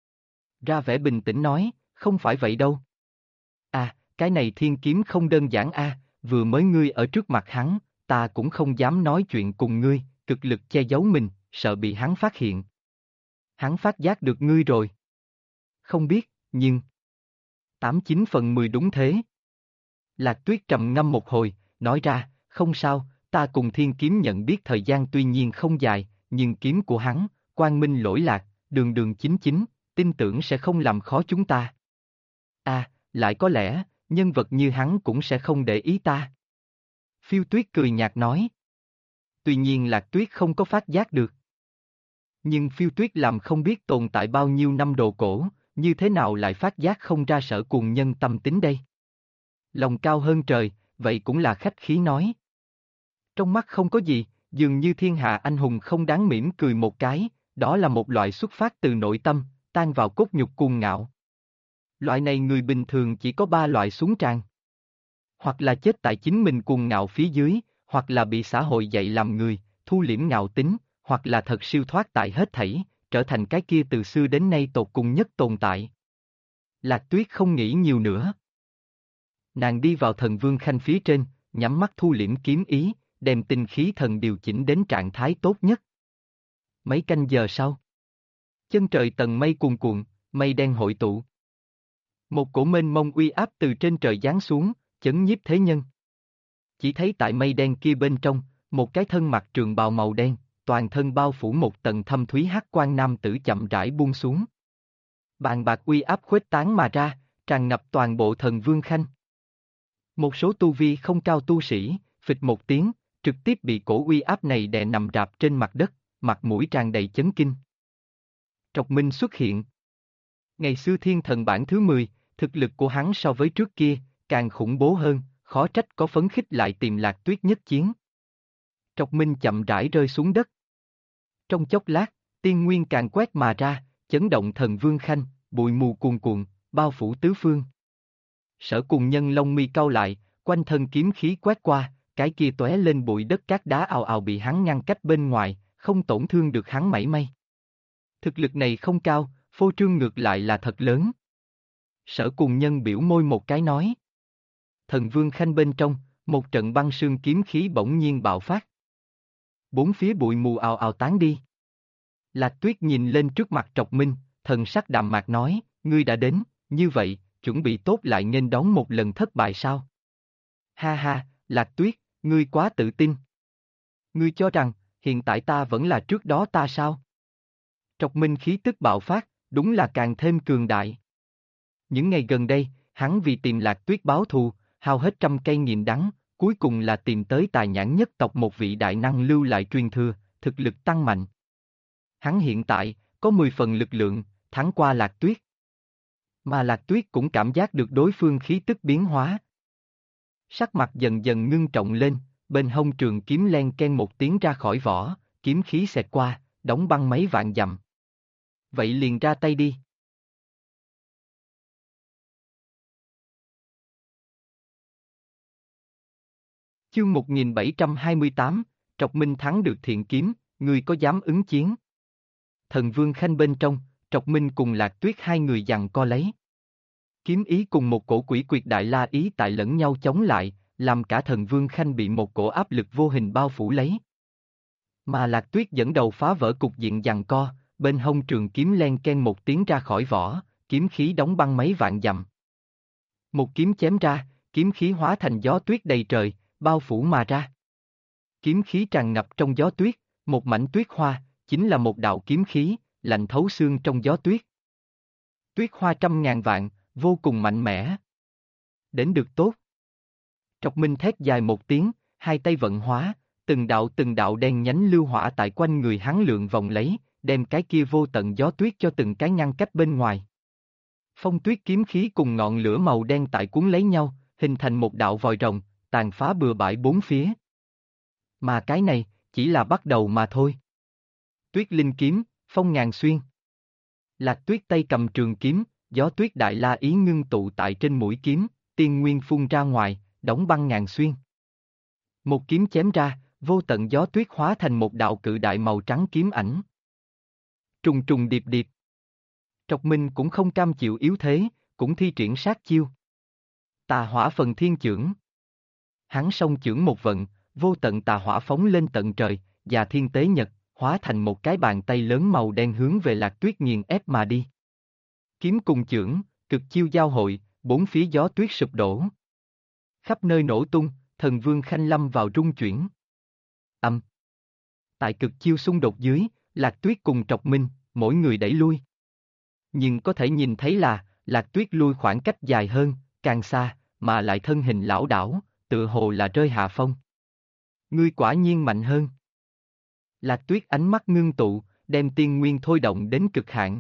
Ra vẻ bình tĩnh nói, không phải vậy đâu. À, cái này Thiên Kiếm không đơn giản a, vừa mới ngươi ở trước mặt hắn, ta cũng không dám nói chuyện cùng ngươi, cực lực che giấu mình, sợ bị hắn phát hiện. Hắn phát giác được ngươi rồi. Không biết, nhưng 89/10 đúng thế. Lạc Tuyết trầm ngâm một hồi, nói ra, không sao, ta cùng Thiên Kiếm nhận biết thời gian tuy nhiên không dài, nhưng kiếm của hắn, Quang Minh Lỗi Lạc, đường đường chính chính, tin tưởng sẽ không làm khó chúng ta. À, lại có lẽ, nhân vật như hắn cũng sẽ không để ý ta. Phiêu Tuyết cười nhạt nói. Tuy nhiên Lạc Tuyết không có phát giác được. Nhưng Phiêu Tuyết làm không biết tồn tại bao nhiêu năm đồ cổ, như thế nào lại phát giác không ra Sở Cuồng Nhân tâm tính đây? Lòng cao hơn trời, vậy cũng là khách khí nói. Trong mắt không có gì, dường như thiên hạ anh hùng không đáng mỉm cười một cái, đó là một loại xuất phát từ nội tâm, tan vào cốt nhục cuồng ngạo. Loại này người bình thường chỉ có ba loại xuống tràn. Hoặc là chết tại chính mình cuồng ngạo phía dưới, hoặc là bị xã hội dạy làm người, thu liễm ngạo tính, hoặc là thật siêu thoát tại hết thảy, trở thành cái kia từ xưa đến nay tột cùng nhất tồn tại. Lạc Tuyết không nghĩ nhiều nữa. Nàng đi vào Thần Vương Khanh phía trên, nhắm mắt thu liễm kiếm ý, đem tinh khí thần điều chỉnh đến trạng thái tốt nhất. Mấy canh giờ sau, chân trời tầng mây cuồn cuộn, mây đen hội tụ. Một cổ mênh mông uy áp từ trên trời giáng xuống, chấn nhiếp thế nhân. Chỉ thấy tại mây đen kia bên trong, một cái thân mặc trường bào màu đen, toàn thân bao phủ một tầng thâm thúy hắc quang nam tử chậm rãi buông xuống. Bàn bạc uy áp khuếch tán mà ra, tràn ngập toàn bộ Thần Vương Khanh. Một số tu vi không cao tu sĩ, phịch một tiếng, trực tiếp bị cổ uy áp này đè nằm rạp trên mặt đất, mặt mũi tràn đầy chấn kinh. Trọc Minh xuất hiện. Ngày xưa thiên thần bản thứ 10, thực lực của hắn so với trước kia, càng khủng bố hơn, khó trách có phấn khích lại tìm Lạc Tuyết nhất chiến. Trọc Minh chậm rãi rơi xuống đất. Trong chốc lát, tiên nguyên càng quét mà ra, chấn động Thần Vương Khanh, bụi mù cuồn cuộn, bao phủ tứ phương. Sở Cuồng Nhân lông mi cau lại, quanh thân kiếm khí quét qua, cái kia tóe lên bụi đất cát đá ào ào bị hắn ngăn cách bên ngoài, không tổn thương được hắn mảy may. Thực lực này không cao, phô trương ngược lại là thật lớn. Sở Cuồng Nhân biểu môi một cái nói. Thần Vương Khanh bên trong, một trận băng sương kiếm khí bỗng nhiên bạo phát. Bốn phía bụi mù ào ào tán đi. Lạc Tuyết nhìn lên trước mặt Trọc Minh, thần sắc đạm mạc nói, ngươi đã đến, như vậy, chuẩn bị tốt lại nghênh đón một lần thất bại sao? Ha ha, Lạc Tuyết, ngươi quá tự tin. Ngươi cho rằng, hiện tại ta vẫn là trước đó ta sao? Trọc Minh khí tức bạo phát, đúng là càng thêm cường đại. Những ngày gần đây, hắn vì tìm Lạc Tuyết báo thù, hao hết trăm cây nghìn đắng, cuối cùng là tìm tới tài nhãn nhất tộc một vị đại năng lưu lại truyền thừa, thực lực tăng mạnh. Hắn hiện tại, có 10 phần lực lượng, thắng qua Lạc Tuyết. Mà Lạc Tuyết cũng cảm giác được đối phương khí tức biến hóa. Sắc mặt dần dần ngưng trọng lên, bên hông trường kiếm len ken một tiếng ra khỏi vỏ, kiếm khí xẹt qua, đóng băng mấy vạn dặm. Vậy liền ra tay đi. Chương 1728, Trọc Minh thắng được thiện kiếm, ngươi có dám ứng chiến? Thần Vương Khanh bên trong, Trọc Minh cùng Lạc Tuyết hai người giằng co lấy. Kiếm ý cùng một cổ quỷ quyệt đại la ý tại lẫn nhau chống lại, làm cả Thần Vương Khanh bị một cổ áp lực vô hình bao phủ lấy. Mà Lạc Tuyết dẫn đầu phá vỡ cục diện giằng co, bên hông trường kiếm len ken một tiếng ra khỏi vỏ, kiếm khí đóng băng mấy vạn dặm. Một kiếm chém ra, kiếm khí hóa thành gió tuyết đầy trời, bao phủ mà ra. Kiếm khí tràn ngập trong gió tuyết, một mảnh tuyết hoa, chính là một đạo kiếm khí, lạnh thấu xương trong gió tuyết. Tuyết hoa trăm ngàn vạn, vô cùng mạnh mẽ. Đến được tốt. Trọc Minh thét dài một tiếng, hai tay vận hóa, từng đạo đen nhánh lưu hỏa tại quanh người hắn lượn vòng lấy, đem cái kia vô tận gió tuyết cho từng cái ngăn cách bên ngoài. Phong tuyết kiếm khí cùng ngọn lửa màu đen tại cuốn lấy nhau, hình thành một đạo vòi rồng, tàn phá bừa bãi bốn phía. Mà cái này, chỉ là bắt đầu mà thôi. Tuyết linh kiếm, phong ngàn xuyên. Lạc Tuyết tay cầm trường kiếm, gió tuyết đại la ý ngưng tụ tại trên mũi kiếm, tiên nguyên phun ra ngoài, đóng băng ngàn xuyên. Một kiếm chém ra, vô tận gió tuyết hóa thành một đạo cự đại màu trắng kiếm ảnh. Trùng trùng điệp điệp. Trọc Minh cũng không cam chịu yếu thế, cũng thi triển sát chiêu. Tà hỏa phần thiên chưởng. Hắn song chưởng một vận, vô tận tà hỏa phóng lên tận trời, và thiên tế nhật, hóa thành một cái bàn tay lớn màu đen hướng về Lạc Tuyết nghiền ép mà đi. Kiếm cùng chưởng, cực chiêu giao hội, bốn phía gió tuyết sụp đổ. Khắp nơi nổ tung, Thần Vương Khanh lâm vào rung chuyển. Tại cực chiêu xung đột dưới, Lạc Tuyết cùng Trọc Minh, mỗi người đẩy lui. Nhưng có thể nhìn thấy là, Lạc Tuyết lui khoảng cách dài hơn, càng xa, mà lại thân hình lảo đảo, tựa hồ là rơi hạ phong. Ngươi quả nhiên mạnh hơn. Lạc Tuyết ánh mắt ngưng tụ, đem tiên nguyên thôi động đến cực hạn.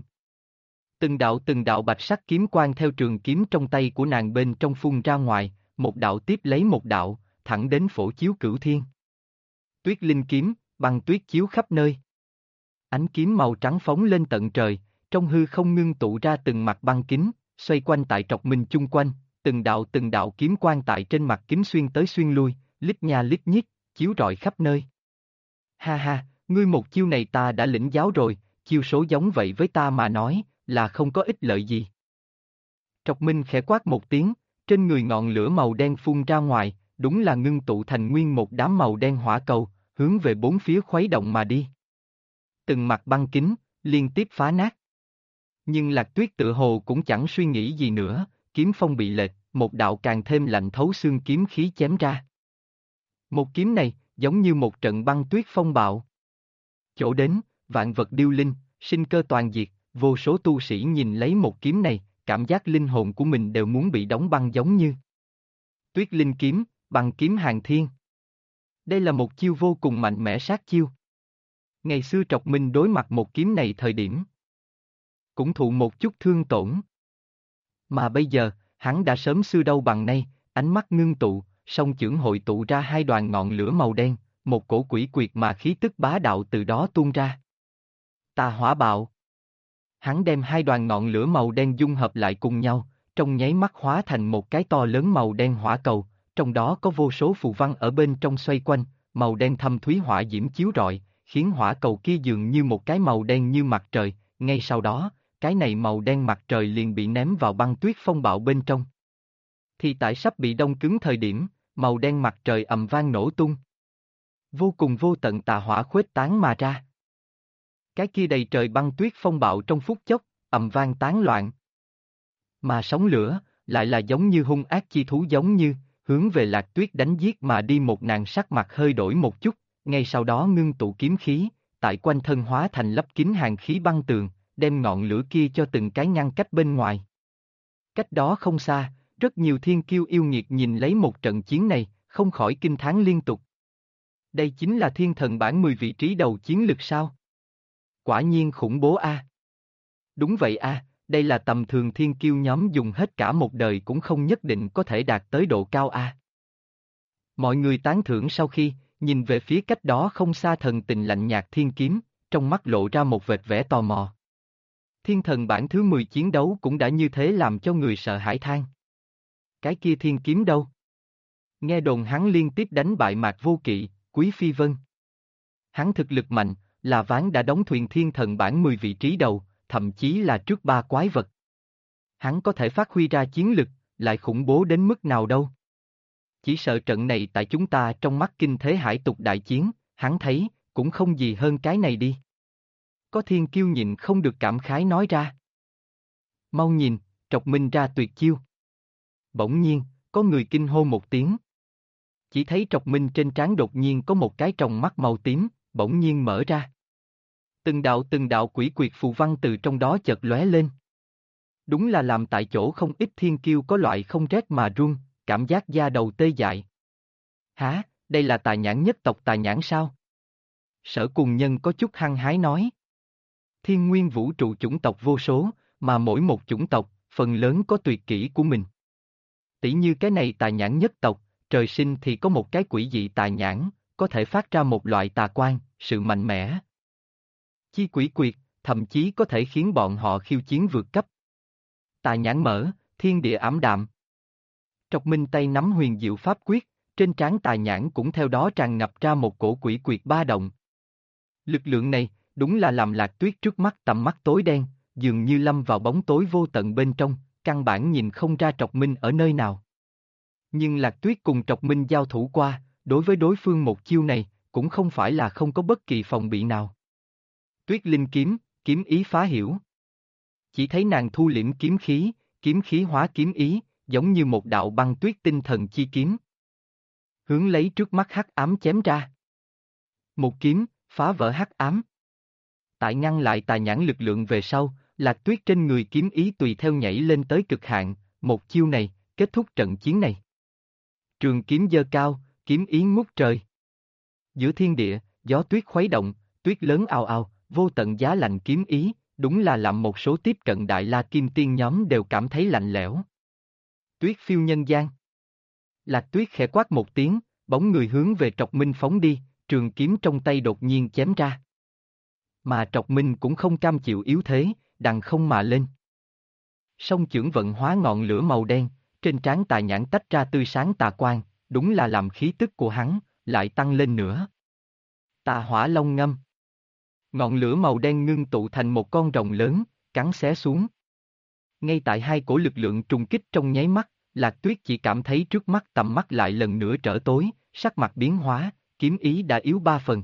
Từng đạo bạch sắc kiếm quang theo trường kiếm trong tay của nàng bên trong phun ra ngoài, một đạo tiếp lấy một đạo, thẳng đến phổ chiếu cửu thiên. Tuyết linh kiếm, băng tuyết chiếu khắp nơi. Ánh kiếm màu trắng phóng lên tận trời, trong hư không ngưng tụ ra từng mặt băng kính, xoay quanh tại Trọc Minh chung quanh, từng đạo kiếm quang tại trên mặt kính xuyên tới xuyên lui, lít nha lít nhít, chiếu rọi khắp nơi. Ha ha, ngươi một chiêu này ta đã lĩnh giáo rồi, chiêu số giống vậy với ta mà nói, là không có ích lợi gì. Trọc Minh khẽ quát một tiếng, trên người ngọn lửa màu đen phun ra ngoài, đúng là ngưng tụ thành nguyên một đám màu đen hỏa cầu, hướng về bốn phía khuấy động mà đi. Từng mặt băng kính, liên tiếp phá nát. Nhưng Lạc Tuyết tự hồ cũng chẳng suy nghĩ gì nữa, kiếm phong bị lệch, một đạo càng thêm lạnh thấu xương kiếm khí chém ra. Một kiếm này, giống như một trận băng tuyết phong bạo. Chỗ đến, vạn vật điêu linh, sinh cơ toàn diệt, vô số tu sĩ nhìn lấy một kiếm này, cảm giác linh hồn của mình đều muốn bị đóng băng giống như. Tuyết linh kiếm, băng kiếm hàng thiên. Đây là một chiêu vô cùng mạnh mẽ sát chiêu. Ngày xưa Trọc Minh đối mặt một kiếm này thời điểm cũng thụ một chút thương tổn. Mà bây giờ, hắn đã sớm xưa đâu bằng nay, ánh mắt ngưng tụ, song chưởng hội tụ ra hai đoàn ngọn lửa màu đen, một cổ quỷ quyệt mà khí tức bá đạo từ đó tuôn ra. Tà hỏa bạo. Hắn đem hai đoàn ngọn lửa màu đen dung hợp lại cùng nhau, trong nháy mắt hóa thành một cái to lớn màu đen hỏa cầu, trong đó có vô số phù văn ở bên trong xoay quanh, màu đen thâm thúy hỏa diễm chiếu rọi, khiến hỏa cầu kia dường như một cái màu đen như mặt trời, ngay sau đó, cái này màu đen mặt trời liền bị ném vào băng tuyết phong bạo bên trong. Thì tại sắp bị đông cứng thời điểm, màu đen mặt trời ầm vang nổ tung. Vô cùng vô tận tà hỏa khuếch tán mà ra. Cái kia đầy trời băng tuyết phong bạo trong phút chốc, ầm vang tán loạn. Mà sóng lửa, lại là giống như hung ác chi thú giống như, hướng về Lạc Tuyết đánh giết mà đi một nàng sắc mặt hơi đổi một chút, ngay sau đó ngưng tụ kiếm khí, tại quanh thân hóa thành lấp kín hàng khí băng tường, đem ngọn lửa kia cho từng cái ngăn cách bên ngoài. Cách đó không xa, rất nhiều thiên kiêu yêu nghiệt nhìn lấy một trận chiến này, không khỏi kinh thán liên tục. Đây chính là thiên thần bảng 10 vị trí đầu chiến lực sao? Quả nhiên khủng bố a. Đúng vậy a, đây là tầm thường thiên kiêu nhóm dùng hết cả một đời cũng không nhất định có thể đạt tới độ cao a. Mọi người tán thưởng sau khi, nhìn về phía cách đó không xa thần tình lạnh nhạt thiên kiếm, trong mắt lộ ra một vệt vẻ tò mò. Thiên thần bảng thứ 10 chiến đấu cũng đã như thế làm cho người sợ hãi than. Cái kia thiên kiếm đâu? Nghe đồn hắn liên tiếp đánh bại Mạc Vô Kỵ, Quý Phi Vân. Hắn thực lực mạnh, là ván đã đóng thuyền thiên thần bảng 10 vị trí đầu, thậm chí là trước ba quái vật. Hắn có thể phát huy ra chiến lực, lại khủng bố đến mức nào đâu. Chỉ sợ trận này tại chúng ta trong mắt kinh thế hải tục đại chiến, hắn thấy, cũng không gì hơn cái này đi. Có thiên kiêu nhịn không được cảm khái nói ra. Mau nhìn, Trọc Minh ra tuyệt chiêu. Bỗng nhiên, có người kinh hô một tiếng. Chỉ thấy Trọc Minh trên trán đột nhiên có một cái tròng mắt màu tím, bỗng nhiên mở ra. Từng đạo quỷ quyệt phù văn từ trong đó chợt lóe lên. Đúng là làm tại chỗ không ít thiên kiêu có loại không rét mà run, cảm giác da đầu tê dại. Hả, đây là tà nhãn nhất tộc tà nhãn sao? Sở Cùng Nhân có chút hăng hái nói. Thiên nguyên vũ trụ chủng tộc vô số, mà mỗi một chủng tộc, phần lớn có tuyệt kỹ của mình. Tỷ như cái này tà nhãn nhất tộc, trời sinh thì có một cái quỷ dị tà nhãn, có thể phát ra một loại tà quang, sự mạnh mẽ. Chi quỷ quyệt, thậm chí có thể khiến bọn họ khiêu chiến vượt cấp. Tà nhãn mở, thiên địa ảm đạm. Trọc Minh tay nắm huyền diệu pháp quyết, trên trán tà nhãn cũng theo đó tràn ngập ra một cổ quỷ quyệt ba động. Lực lượng này, đúng là làm Lạc Tuyết trước mắt tầm mắt tối đen, dường như lâm vào bóng tối vô tận bên trong, căn bản nhìn không ra Trọc Minh ở nơi nào. Nhưng Lạc Tuyết cùng Trọc Minh giao thủ qua, đối với đối phương một chiêu này, cũng không phải là không có bất kỳ phòng bị nào. Tuyết linh kiếm, kiếm ý phá hiểu. Chỉ thấy nàng thu liễm kiếm khí hóa kiếm ý, giống như một đạo băng tuyết tinh thần chi kiếm. Hướng lấy trước mắt hắc ám chém ra. Một kiếm, phá vỡ hắc ám. Tại ngăn lại tà nhãn lực lượng về sau, Lạc Tuyết trên người kiếm ý tùy theo nhảy lên tới cực hạn, một chiêu này, kết thúc trận chiến này. Trường kiếm giơ cao, kiếm ý ngút trời. Giữa thiên địa, gió tuyết khuấy động, tuyết lớn ào ào, vô tận giá lạnh kiếm ý, đúng là làm một số tiếp cận Đại La Kim Tiên nhóm đều cảm thấy lạnh lẽo. Tuyết phiêu nhân gian. Lạc Tuyết khẽ quát một tiếng, bóng người hướng về Trọc Minh phóng đi, trường kiếm trong tay đột nhiên chém ra. Mà Trọc Minh cũng không cam chịu yếu thế, đằng không mà lên. Song chưởng vận hóa ngọn lửa màu đen, trên trán tà nhãn tách ra tươi sáng tà quang, đúng là làm khí tức của hắn, lại tăng lên nữa. Tà hỏa long ngâm. Ngọn lửa màu đen ngưng tụ thành một con rồng lớn, cắn xé xuống. Ngay tại hai cổ lực lượng trùng kích trong nháy mắt, Lạc Tuyết chỉ cảm thấy trước mắt tầm mắt lại lần nữa trở tối, sắc mặt biến hóa, kiếm ý đã yếu 3 phần.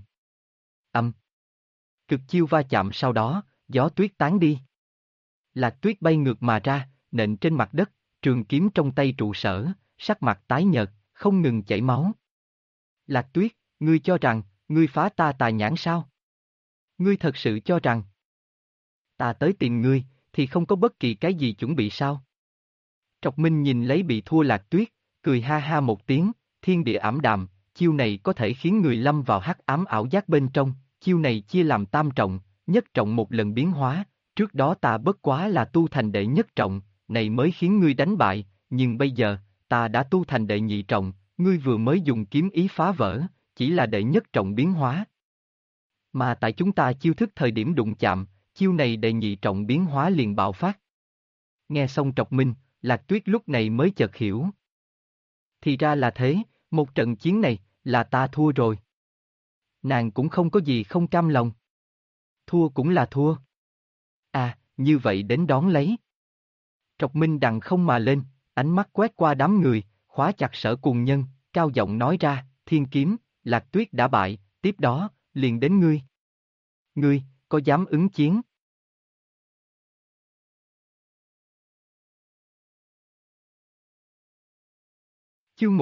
Cực chiêu va chạm sau đó, gió tuyết tán đi. Lạc Tuyết bay ngược mà ra, nện trên mặt đất, trường kiếm trong tay trụ sở, sắc mặt tái nhợt, không ngừng chảy máu. Lạc Tuyết, ngươi cho rằng, ngươi phá ta tà nhãn sao? Ngươi thật sự cho rằng, ta tới tìm ngươi, thì không có bất kỳ cái gì chuẩn bị sao? Trọc Minh nhìn lấy bị thua Lạc Tuyết, cười ha ha một tiếng, thiên địa ảm đạm, chiêu này có thể khiến người lâm vào hắc ám ảo giác bên trong, chiêu này chia làm tam trọng, nhất trọng một lần biến hóa, trước đó ta bất quá là tu thành đệ nhất trọng, này mới khiến ngươi đánh bại, nhưng bây giờ, ta đã tu thành đệ nhị trọng, ngươi vừa mới dùng kiếm ý phá vỡ, chỉ là đệ nhất trọng biến hóa. Mà tại chúng ta chiêu thức thời điểm đụng chạm, chiêu này đệ nhị trọng biến hóa liền bạo phát. Nghe xong Trọc Minh, Lạc Tuyết lúc này mới chợt hiểu. Thì ra là thế, một trận chiến này, là ta thua rồi. Nàng cũng không có gì không cam lòng. Thua cũng là thua. À, như vậy đến đón lấy. Trọc Minh đằng không mà lên, ánh mắt quét qua đám người, khóa chặt Sở Cùng Nhân, cao giọng nói ra, Thiên Kiếm, Lạc Tuyết đã bại, tiếp đó, liền đến ngươi. Ngươi, có dám ứng chiến? Chương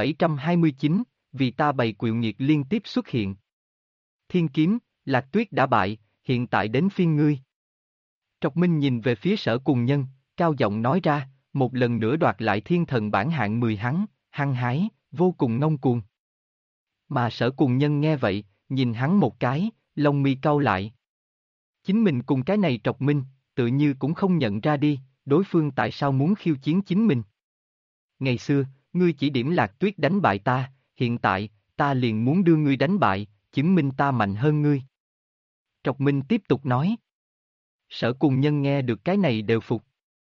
1729, vì ta bày quỵu nghiệt liên tiếp xuất hiện. Thiên Kiếm, Lạc Tuyết đã bại, hiện tại đến phiên ngươi. Trọc Minh nhìn về phía Sở Cùng Nhân, cao giọng nói ra, một lần nữa đoạt lại thiên thần bản hạng 10 hắn, hăng hái, vô cùng ngông cuồng. Mà Sở Cùng Nhân nghe vậy, nhìn hắn một cái, lông mi cau lại. Chính mình cùng cái này Trọc Minh, tự như cũng không nhận ra đi, đối phương tại sao muốn khiêu chiến chính mình. Ngày xưa, ngươi chỉ điểm Lạc Tuyết đánh bại ta, hiện tại, ta liền muốn đưa ngươi đánh bại, chứng minh ta mạnh hơn ngươi. Trọc Minh tiếp tục nói. Sở Cùng Nhân nghe được cái này đều phục.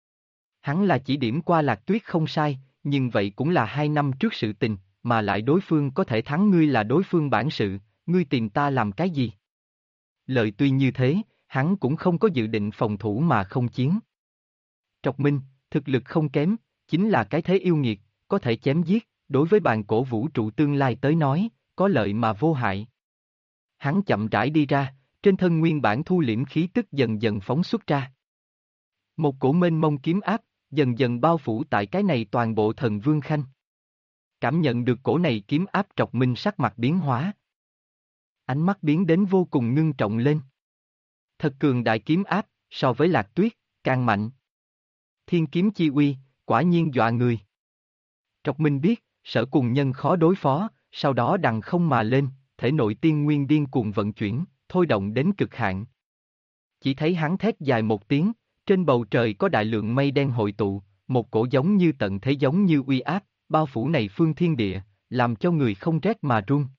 Hắn là chỉ điểm qua Lạc Tuyết không sai, nhưng vậy cũng là 2 năm trước sự tình, mà lại đối phương có thể thắng ngươi là đối phương bản sự, ngươi tìm ta làm cái gì? Lợi tuy như thế, hắn cũng không có dự định phòng thủ mà không chiến. Trọc Minh, thực lực không kém, chính là cái thế yêu nghiệt, có thể chém giết, đối với bàn cổ vũ trụ tương lai tới nói, có lợi mà vô hại. Hắn chậm rãi đi ra, trên thân nguyên bản thu liễm khí tức dần dần phóng xuất ra. Một cổ mênh mông kiếm áp, dần dần bao phủ tại cái này toàn bộ thần vương khanh. Cảm nhận được cổ này kiếm áp Trọc Minh sắc mặt biến hóa. Ánh mắt biến đến vô cùng ngưng trọng lên. Thật cường đại kiếm áp, so với Lạc Tuyết, càng mạnh. Thiên kiếm chi uy, quả nhiên dọa người. Trọc Minh biết, Sở Cùng Nhân khó đối phó, sau đó đằng không mà lên, thể nội tiên nguyên điên cuồng vận chuyển, thôi động đến cực hạn. Chỉ thấy hắn thét dài một tiếng, trên bầu trời có đại lượng mây đen hội tụ, một cổ giống như tận thế giống như uy áp, bao phủ này phương thiên địa, làm cho người không rét mà run.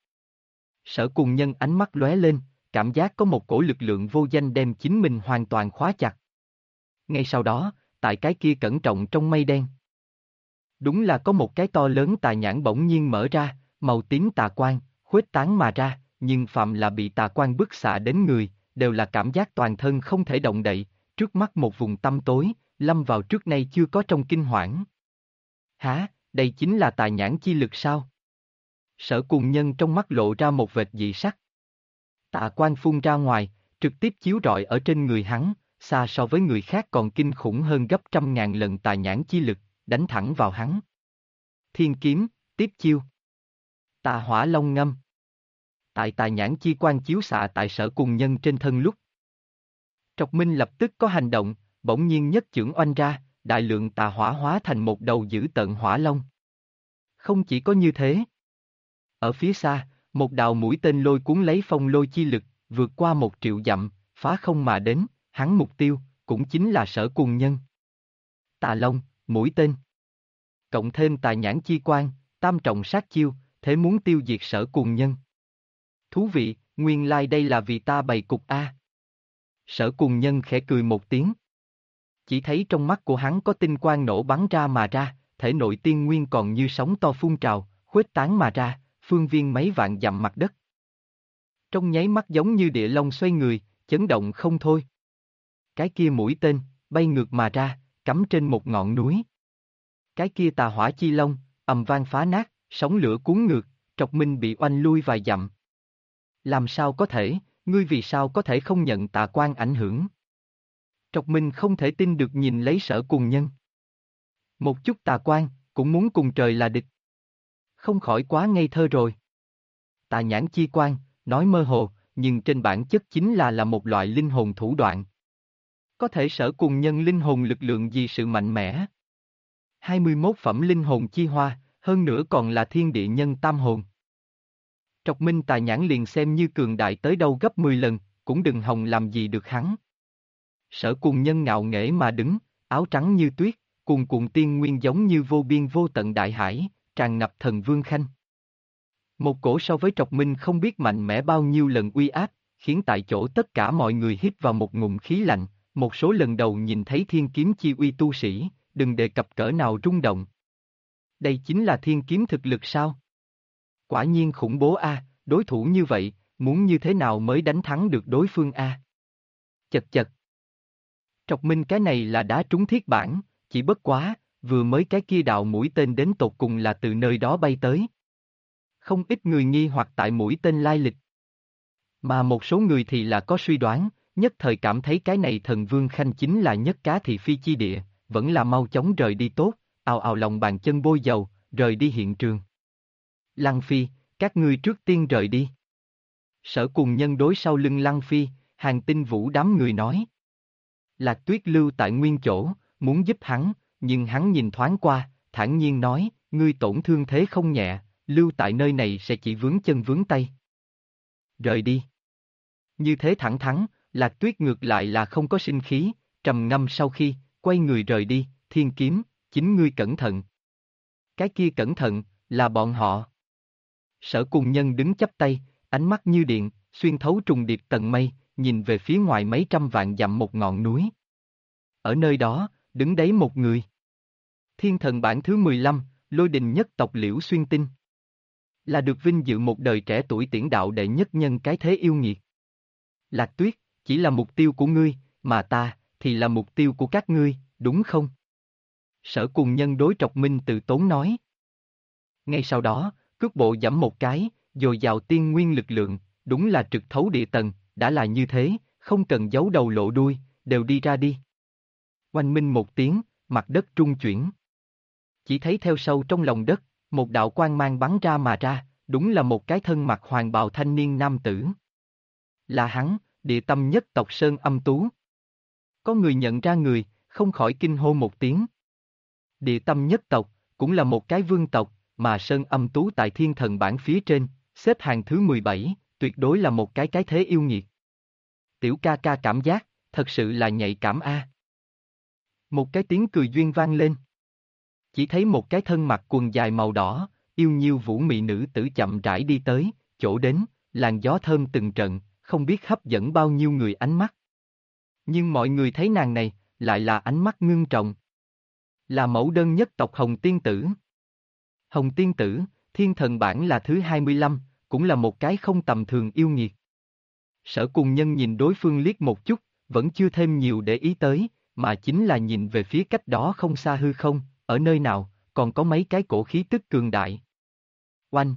Sở Cùng Nhân ánh mắt lóe lên, cảm giác có một cổ lực lượng vô danh đem chính mình hoàn toàn khóa chặt. Ngay sau đó, tại cái kia cẩn trọng trong mây đen. Đúng là có một cái to lớn tà nhãn bỗng nhiên mở ra, màu tím tà quang, khuếch tán mà ra, nhưng phạm là bị tà quang bức xạ đến người, đều là cảm giác toàn thân không thể động đậy, trước mắt một vùng tăm tối, lâm vào trước nay chưa có trong kinh hoảng. Hả, đây chính là tà nhãn chi lực sao? Sở Cùng Nhân trong mắt lộ ra một vệt dị sắc. Tà quang phun ra ngoài, trực tiếp chiếu rọi ở trên người hắn, xa so với người khác còn kinh khủng hơn gấp 100.000 lần tà nhãn chi lực, đánh thẳng vào hắn. Thiên kiếm, tiếp chiêu. Tà hỏa long ngâm. Tại tà nhãn chi quang chiếu xạ tại Sở Cùng Nhân trên thân lúc. Trọc Minh lập tức có hành động, bỗng nhiên nhất chưởng oanh ra, đại lượng tà hỏa hóa thành một đầu dữ tợn hỏa long. Không chỉ có như thế. Ở phía xa, một đạo mũi tên lôi cuốn lấy phong lôi chi lực, vượt qua 1 triệu dặm, phá không mà đến, hắn mục tiêu, cũng chính là Sở Cùng Nhân. Tà Long, mũi tên. Cộng thêm tà nhãn chi quan, tam trọng sát chiêu, thế muốn tiêu diệt Sở Cùng Nhân. Thú vị, nguyên lai đây là vì ta bày cục A. Sở Cùng Nhân khẽ cười một tiếng. Chỉ thấy trong mắt của hắn có tinh quang nổ bắn ra mà ra, thể nội tiên nguyên còn như sóng to phun trào, khuếch tán mà ra, phương viên mấy vạn dặm mặt đất. Trong nháy mắt giống như địa long xoay người, chấn động không thôi. Cái kia mũi tên, bay ngược mà ra, cắm trên một ngọn núi. Cái kia tà hỏa chi long, ầm vang phá nát, sóng lửa cuốn ngược, Trọc Minh bị oanh lui vài dặm. Làm sao có thể, ngươi vì sao có thể không nhận tà quan ảnh hưởng? Trọc Minh không thể tin được nhìn lấy Sở Cùng Nhân. Một chút tà quan, cũng muốn cùng trời là địch. Không khỏi quá ngây thơ rồi. Tà nhãn chi quan, nói mơ hồ, nhưng trên bản chất chính là một loại linh hồn thủ đoạn. Có thể Sở Cùng Nhân linh hồn lực lượng gì sự mạnh mẽ. 21 phẩm linh hồn chi hoa, hơn nữa còn là thiên địa nhân tam hồn. Trọc Minh tà nhãn liền xem như cường đại tới đâu gấp 10 lần, cũng đừng hòng làm gì được hắn. Sở Cùng Nhân ngạo nghễ mà đứng, áo trắng như tuyết, cuồn cuộn tiên nguyên giống như vô biên vô tận đại hải, tràn ngập thần vương khanh. Một cổ so với Trọc Minh không biết mạnh mẽ bao nhiêu lần uy áp, khiến tại chỗ tất cả mọi người hít vào một ngụm khí lạnh, một số lần đầu nhìn thấy thiên kiếm chi uy tu sĩ, đừng đề cập cỡ nào rung động. Đây chính là thiên kiếm thực lực sao? Quả nhiên khủng bố a, đối thủ như vậy, muốn như thế nào mới đánh thắng được đối phương a? Chật chật. Trọc Minh cái này là đá trúng thiết bản, chỉ bất quá, vừa mới cái kia đạo mũi tên đến tột cùng là từ nơi đó bay tới. Không ít người nghi hoặc tại mũi tên lai lịch. Mà một số người thì là có suy đoán, nhất thời cảm thấy cái này thần vương khanh chính là nhất cá thị phi chi địa, vẫn là mau chóng rời đi tốt, ào ào lòng bàn chân bôi dầu, rời đi hiện trường. Lăng Phi, các ngươi trước tiên rời đi. Sở Cùng Nhân đối sau lưng Lăng Phi, Hàng Tinh Vũ đám người nói. Lạc Tuyết lưu tại nguyên chỗ, muốn giúp hắn, nhưng hắn nhìn thoáng qua, thản nhiên nói, ngươi tổn thương thế không nhẹ, lưu tại nơi này sẽ chỉ vướng chân vướng tay. Rời đi. Như thế thẳng thắn, Lạc Tuyết ngược lại là không có sinh khí, trầm ngâm sau khi, quay người rời đi, thiên kiếm, chính ngươi cẩn thận. Cái kia cẩn thận, là bọn họ. Sở Cùng Nhân đứng chắp tay, ánh mắt như điện, xuyên thấu trùng điệp tầng mây, nhìn về phía ngoài mấy trăm vạn dặm một ngọn núi. Ở nơi đó, đứng đấy một người. Thiên thần bản thứ 15, Lôi Đình nhất tộc Liễu Xuyên Tinh. Là được vinh dự một đời trẻ tuổi tiễn đạo đệ nhất nhân cái thế yêu nghiệt. Lạc Tuyết, chỉ là mục tiêu của ngươi, mà ta, thì là mục tiêu của các ngươi, đúng không? Sở Cùng Nhân đối Trọc Minh từ tốn nói. Ngay sau đó, cước bộ giẫm một cái, dồi dào tiên nguyên lực lượng, đúng là trực thấu địa tầng, đã là như thế, không cần giấu đầu lộ đuôi, đều đi ra đi. Oanh minh một tiếng, mặt đất trung chuyển. Chỉ thấy theo sâu trong lòng đất, một đạo quang mang bắn ra mà ra, đúng là một cái thân mặc hoàng bào thanh niên nam tử. Là hắn, Địa Tâm nhất tộc Sơn Âm Tú. Có người nhận ra người, không khỏi kinh hô một tiếng. Địa Tâm nhất tộc, cũng là một cái vương tộc, mà Sơn Âm Tú tại thiên thần bảng phía trên, xếp hàng thứ 17, tuyệt đối là một cái thế yêu nghiệt. Tiểu ca ca cảm giác, thật sự là nhạy cảm a. Một cái tiếng cười duyên vang lên. Chỉ thấy một cái thân mặc quần dài màu đỏ, yêu nhiêu vũ mị nữ tử chậm rãi đi tới, chỗ đến, làn gió thơm từng trận, không biết hấp dẫn bao nhiêu người ánh mắt. Nhưng mọi người thấy nàng này, lại là ánh mắt ngưng trọng. Là mẫu đơn nhất tộc Hồng Tiên Tử. Hồng Tiên Tử, thiên thần bảng là thứ 25, cũng là một cái không tầm thường yêu nghiệt. Sở Cùng Nhân nhìn đối phương liếc một chút, vẫn chưa thêm nhiều để ý tới, mà chính là nhìn về phía cách đó không xa hư không, ở nơi nào, còn có mấy cái cổ khí tức cường đại. Oanh!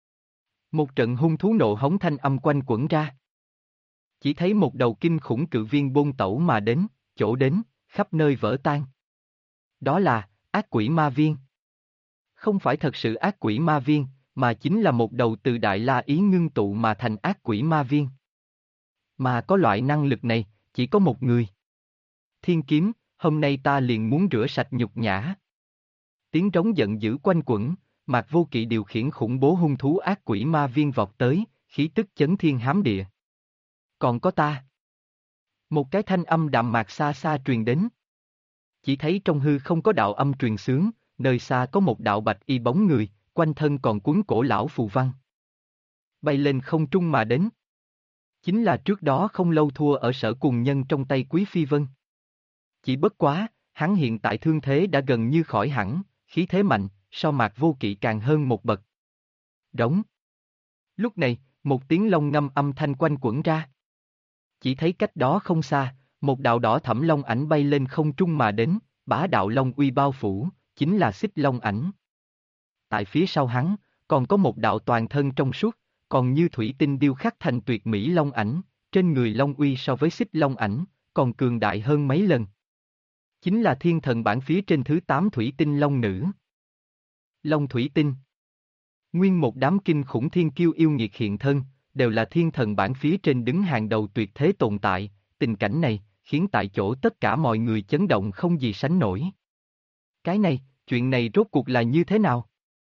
Một trận hung thú nộ hống thanh âm quanh quẩn ra. Chỉ thấy một đầu kinh khủng cự viên bôn tẩu mà đến, chỗ đến, khắp nơi vỡ tan. Đó là, ác quỷ ma viên. Không phải thật sự ác quỷ ma viên, mà chính là một đầu từ Đại La Ý ngưng tụ mà thành ác quỷ ma viên. Mà có loại năng lực này, Chỉ có một người. Thiên kiếm, hôm nay ta liền muốn rửa sạch nhục nhã. Tiếng trống giận dữ quanh quẩn, Mạc Vô Kỵ điều khiển khủng bố hung thú ác quỷ ma viên vọt tới, khí tức chấn thiên hám địa. Còn có ta. Một cái thanh âm đạm mạc xa xa truyền đến. Chỉ thấy trong hư không có đạo âm truyền xướng, nơi xa có một đạo bạch y bóng người, quanh thân còn cuốn cổ lão phù văn. Bay lên không trung mà đến. Chính là trước đó không lâu thua ở Sở Cùng Nhân trong tay Quý Phi Vân. Chỉ bất quá, hắn hiện tại thương thế đã gần như khỏi hẳn, khí thế mạnh, so Mạc Vô Kỵ càng hơn một bậc. Đống. Lúc này, một tiếng long ngâm âm thanh quanh quẩn ra. Chỉ thấy cách đó không xa, một đạo đỏ thẫm long ảnh bay lên không trung mà đến, bá đạo long uy bao phủ, chính là Xích Long ảnh. Tại phía sau hắn, còn có một đạo toàn thân trong suốt, còn như thủy tinh điêu khắc thành tuyệt mỹ long ảnh, trên người long uy so với Xích Long ảnh, còn cường đại hơn mấy lần. Chính là thiên thần bản phía trên thứ 8 thủy tinh long nữ. Long thủy tinh. Nguyên một đám kinh khủng thiên kiêu yêu nghiệt hiện thân, đều là thiên thần bản phía trên đứng hàng đầu tuyệt thế tồn tại, tình cảnh này, khiến tại chỗ tất cả mọi người chấn động không gì sánh nổi. Cái này, chuyện này rốt cuộc là như thế nào?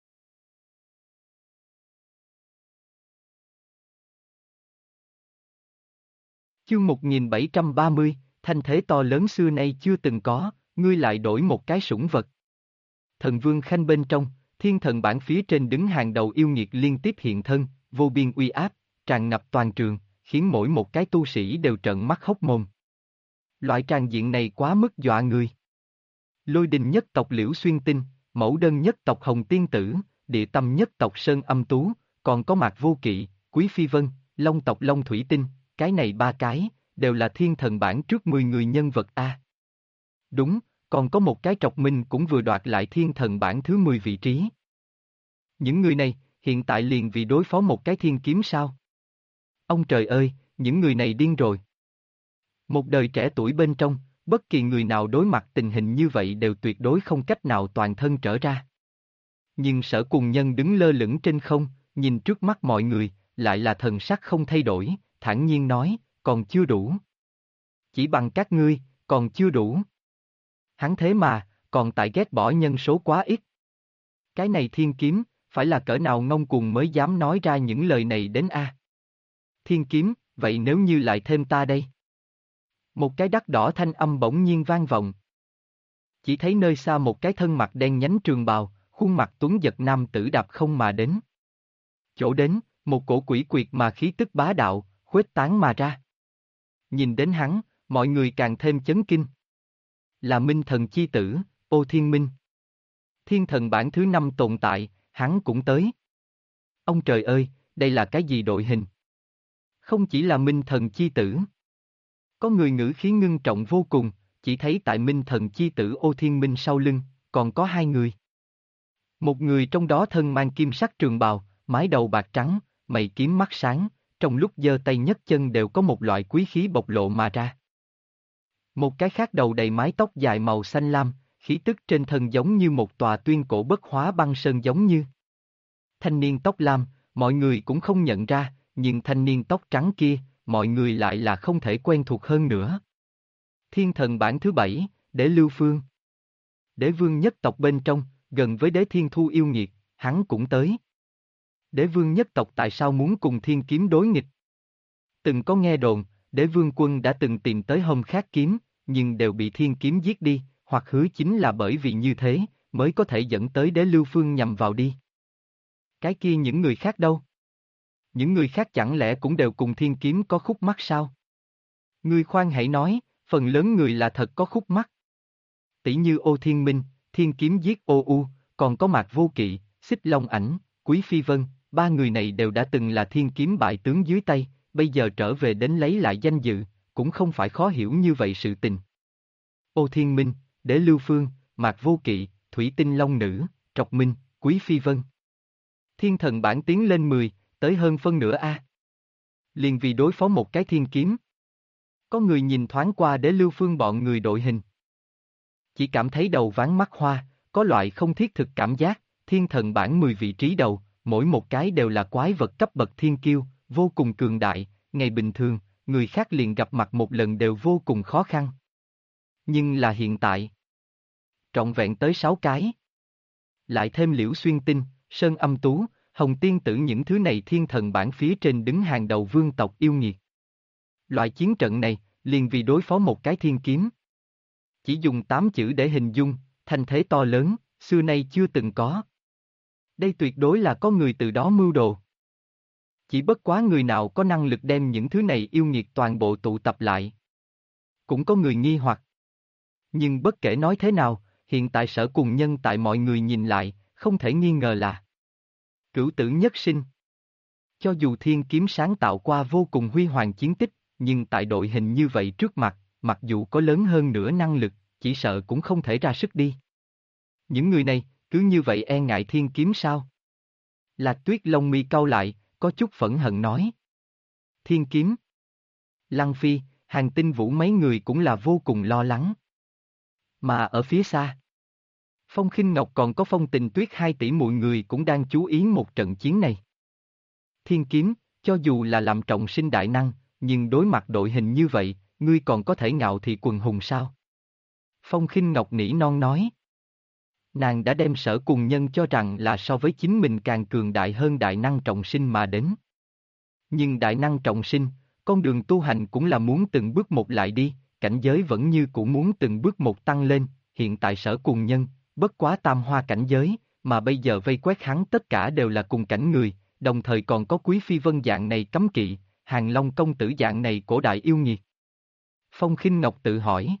Chương 1730, thanh thế to lớn xưa nay chưa từng có, ngươi lại đổi một cái sủng vật. Thần Vương Khanh bên trong, thiên thần bản phía trên đứng hàng đầu yêu nghiệt liên tiếp hiện thân, vô biên uy áp, tràn ngập toàn trường, khiến mỗi một cái tu sĩ đều trợn mắt hốc mồm. Loại tràn diện này quá mức dọa người. Lôi đình nhất tộc Liễu Xuyên Tinh, mẫu đơn nhất tộc Hồng Tiên Tử, địa tâm nhất tộc Sơn Âm Tú, còn có Mạc Vô Kỵ, Quý Phi Vân, Long tộc Long Thủy Tinh, cái này ba cái, đều là thiên thần bản trước 10 người nhân vật A. Đúng, còn có một cái Trọc Minh cũng vừa đoạt lại thiên thần bản thứ 10 vị trí. Những người này, hiện tại liền vì đối phó một cái thiên kiếm sao? Ông trời ơi, những người này điên rồi. Một đời trẻ tuổi bên trong, bất kỳ người nào đối mặt tình hình như vậy đều tuyệt đối không cách nào toàn thân trở ra. Nhưng Sở Cùng Nhân đứng lơ lửng trên không, nhìn trước mắt mọi người, lại là thần sắc không thay đổi, thản nhiên nói, còn chưa đủ. Chỉ bằng các ngươi, còn chưa đủ. Hắn thế mà, còn tại ghét bỏ nhân số quá ít. Cái này thiên kiếm, phải là cỡ nào ngông cuồng mới dám nói ra những lời này đến a? Thiên kiếm, vậy nếu như lại thêm ta đây? Một cái đắt đỏ thanh âm bỗng nhiên vang vọng. Chỉ thấy nơi xa một cái thân mặt đen nhánh trường bào, khuôn mặt tuấn giật nam tử đạp không mà đến. Chỗ đến, một cổ quỷ quyệt mà khí tức bá đạo, khuếch tán mà ra. Nhìn đến hắn, mọi người càng thêm chấn kinh. Là Minh Thần chi tử, Ô Thiên Minh. Thiên thần bản thứ 5 tồn tại, hắn cũng tới. Ông trời ơi, đây là cái gì đội hình? Không chỉ là Minh Thần chi tử. Có người ngữ khí ngưng trọng vô cùng, chỉ thấy tại Minh Thần chi tử Ô Thiên Minh sau lưng, còn có hai người. Một người trong đó thân mang kim sắc trường bào, mái đầu bạc trắng, mày kiếm mắt sáng, trong lúc giơ tay nhấc chân đều có một loại quý khí bộc lộ mà ra. Một cái khác đầu đầy mái tóc dài màu xanh lam, khí tức trên thân giống như một tòa tuyên cổ bất hóa băng sơn giống như. Thanh niên tóc lam, mọi người cũng không nhận ra, nhưng thanh niên tóc trắng kia, mọi người lại là không thể quen thuộc hơn nữa. Thiên thần bản thứ 7, Đế Lưu Phương. Đế vương nhất tộc bên trong, gần với Đế Thiên Thu yêu nghiệt, hắn cũng tới. Đế vương nhất tộc tại sao muốn cùng thiên kiếm đối nghịch? Từng có nghe đồn, Đế vương quân đã từng tìm tới Hồng Khát kiếm, nhưng đều bị thiên kiếm giết đi, hoặc hứa chính là bởi vì như thế, mới có thể dẫn tới Đế Lưu Phương nhằm vào đi. Cái kia những người khác đâu? Những người khác chẳng lẽ cũng đều cùng thiên kiếm có khúc mắc sao? Ngươi khoan hãy nói, phần lớn người là thật có khúc mắc. Tỷ như Ô Thiên Minh, thiên kiếm giết Ô U, còn có Mạc Vô Kỵ, Xích Long ảnh, Quý Phi Vân, ba người này đều đã từng là thiên kiếm bại tướng dưới tay, bây giờ trở về đến lấy lại danh dự, cũng không phải khó hiểu như vậy sự tình. Ô Thiên Minh, Đế Lưu Phương, Mạc Vô Kỵ, Thủy Tinh Long Nữ, Trọc Minh, Quý Phi Vân. Thiên thần bản tiến lên 10, tới hơn phân nửa a. Liền vì đối phó một cái thiên kiếm. Có người nhìn thoáng qua Đế Lưu Phương bọn người đội hình. Chỉ cảm thấy đầu ván mắt hoa, có loại không thiết thực cảm giác, thiên thần bản 10 vị trí đầu, mỗi một cái đều là quái vật cấp bậc thiên kiêu, vô cùng cường đại, ngày bình thường, người khác liền gặp mặt một lần đều vô cùng khó khăn. Nhưng là hiện tại, trọn vẹn tới 6 cái. Lại thêm Liễu Xuyên Tinh, Sơn Âm Tú, Hồng Tiên Tử, những thứ này thiên thần bảng phía trên đứng hàng đầu vương tộc yêu nghiệt. Loại chiến trận này, liền vì đối phó một cái thiên kiếm. Chỉ dùng 8 chữ để hình dung, thanh thế to lớn, xưa nay chưa từng có. Đây tuyệt đối là có người từ đó mưu đồ. Chỉ bất quá người nào có năng lực đem những thứ này yêu nghiệt toàn bộ tụ tập lại. Cũng có người nghi hoặc. Nhưng bất kể nói thế nào, hiện tại Sở Cùng Nhân tại mọi người nhìn lại, không thể nghi ngờ là cửu tử nhất sinh. Cho dù thiên kiếm sáng tạo qua vô cùng huy hoàng chiến tích, nhưng tại đội hình như vậy trước mặt, mặc dù có lớn hơn nữa năng lực, chỉ sợ cũng không thể ra sức đi. Những người này, cứ như vậy e ngại thiên kiếm sao? Lạc Tuyết lông mi cau lại, có chút phẫn hận nói. Thiên kiếm. Lăng Phi, Hàng Tinh Vũ mấy người cũng là vô cùng lo lắng. Mà ở phía xa, Phong Khinh Ngọc còn có Phong Tình Tuyết 2 tỷ muội người cũng đang chú ý một trận chiến này. Thiên kiếm, cho dù là làm trọng sinh đại năng, nhưng đối mặt đội hình như vậy, ngươi còn có thể ngạo thị quần hùng sao? Phong Khinh Ngọc nỉ non nói. Nàng đã đem Sở Cùng Nhân cho rằng là so với chính mình càng cường đại hơn đại năng trọng sinh mà đến. Nhưng đại năng trọng sinh, con đường tu hành cũng là muốn từng bước một lại đi, cảnh giới vẫn như cũ muốn từng bước một tăng lên, hiện tại Sở Cùng Nhân, bất quá tam hoa cảnh giới, mà bây giờ vây quét hắn tất cả đều là cùng cảnh người, đồng thời còn có Quý Phi Vân dạng này cấm kỵ, Hàng Long công tử dạng này cổ đại yêu nghiệt. Phong Khinh Ngọc tự hỏi.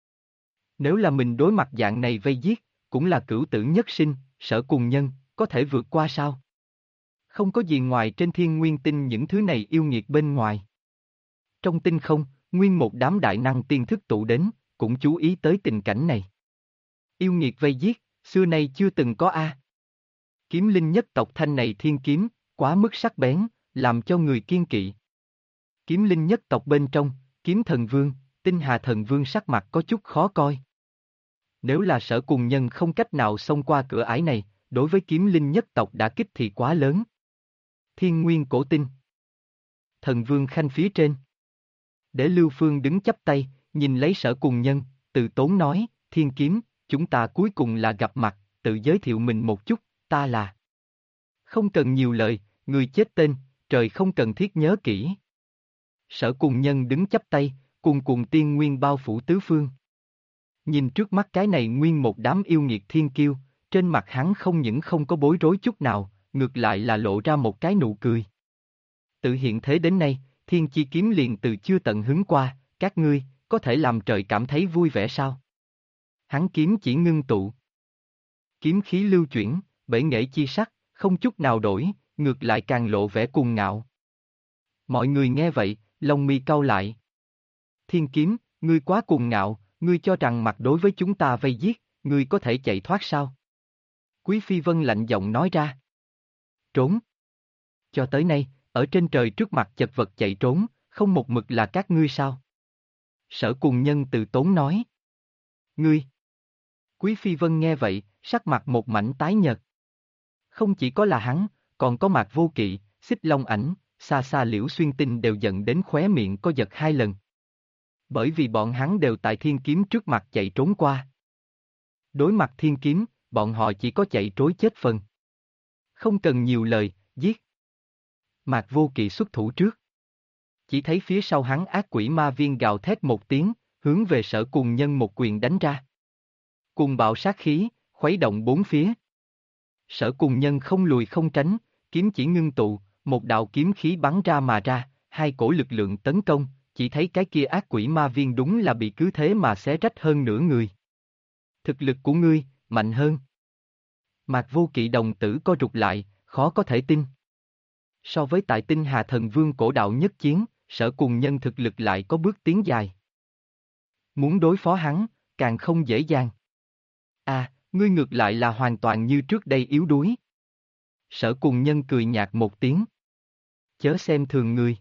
Nếu là mình đối mặt dạng này vây giết, cũng là cửu tử nhất sinh, Sở Cùng Nhân, có thể vượt qua sao? Không có gì ngoài trên thiên nguyên tinh những thứ này yêu nghiệt bên ngoài. Trong tinh không, nguyên một đám đại năng tiên thức tụ đến, cũng chú ý tới tình cảnh này. Yêu nghiệt vây giết, xưa nay chưa từng có a. Kiếm linh nhất tộc thanh này thiên kiếm, quá mức sắc bén, làm cho người kiên kỵ. Kiếm linh nhất tộc bên trong, Kiếm Thần Vương, Tinh Hà Thần Vương sắc mặt có chút khó coi. Nếu là Sở Cùng Nhân không cách nào xông qua cửa ải này, đối với kiếm linh nhất tộc đả kích thì quá lớn. Thiên Nguyên Cổ Tinh. Thần Vương Khanh phía trên. Để Lưu Phương đứng chắp tay, nhìn lấy Sở Cùng Nhân, từ tốn nói, Thiên Kiếm, chúng ta cuối cùng là gặp mặt, tự giới thiệu mình một chút, ta là. Không cần nhiều lời, người chết tên, trời không cần thiết nhớ kỹ. Sở Cùng Nhân đứng chắp tay, cuồn cuộn tiên nguyên bao phủ tứ phương. Nhìn trước mắt cái này nguyên một đám yêu nghiệt thiên kiêu, trên mặt hắn không những không có bối rối chút nào, ngược lại là lộ ra một cái nụ cười. Tự hiện thế đến nay, thiên chi kiếm liền từ chưa tận hứng qua, các ngươi, có thể làm trời cảm thấy vui vẻ sao? Hắn kiếm chỉ ngưng tụ. Kiếm khí lưu chuyển, bể nghệ chi sắc, không chút nào đổi, ngược lại càng lộ vẻ cuồng ngạo. Mọi người nghe vậy, lông mi cau lại. Thiên kiếm, ngươi quá cuồng ngạo, ngươi cho rằng mặt đối với chúng ta vây giết, ngươi có thể chạy thoát sao? Quý Phi Vân lạnh giọng nói ra. Trốn. Cho tới nay, ở trên trời trước mặt chật vật chạy trốn, không một mực là các ngươi sao? Sở Cùng Nhân từ tốn nói. Ngươi. Quý Phi Vân nghe vậy, sắc mặt một mảnh tái nhợt. Không chỉ có là hắn, còn có Mạc Vô Kỵ, Xích Long Ảnh, xa xa Liễu Xuyên Tinh đều giận đến khóe miệng có giật 2 lần. Bởi vì bọn hắn đều tại thiên kiếm trước mặt chạy trốn qua. Đối mặt thiên kiếm, bọn họ chỉ có chạy trối chết phần. Không cần nhiều lời, giết. Mạc Vô Kỵ xuất thủ trước. Chỉ thấy phía sau hắn ác quỷ ma viên gào thét một tiếng, hướng về Sở Cùng Nhân một quyền đánh ra. Cùng bạo sát khí, khuấy động bốn phía. Sở Cùng Nhân không lùi không tránh, kiếm chỉ ngưng tụ, một đạo kiếm khí bắn ra mà ra, hai cổ lực lượng tấn công, chỉ thấy cái kia ác quỷ ma viên đúng là bị cứ thế mà xé rách hơn nửa người. Thực lực của ngươi, mạnh hơn. Mạc Vô Kỵ đồng tử co rụt lại, khó có thể tin. So với tại Tinh Hà Thần Vương cổ đạo nhất chiến, Sở Cùng Nhân thực lực lại có bước tiến dài. Muốn đối phó hắn, càng không dễ dàng. À, ngươi ngược lại là hoàn toàn như trước đây yếu đuối. Sở Cùng Nhân cười nhạt một tiếng. Chớ xem thường ngươi.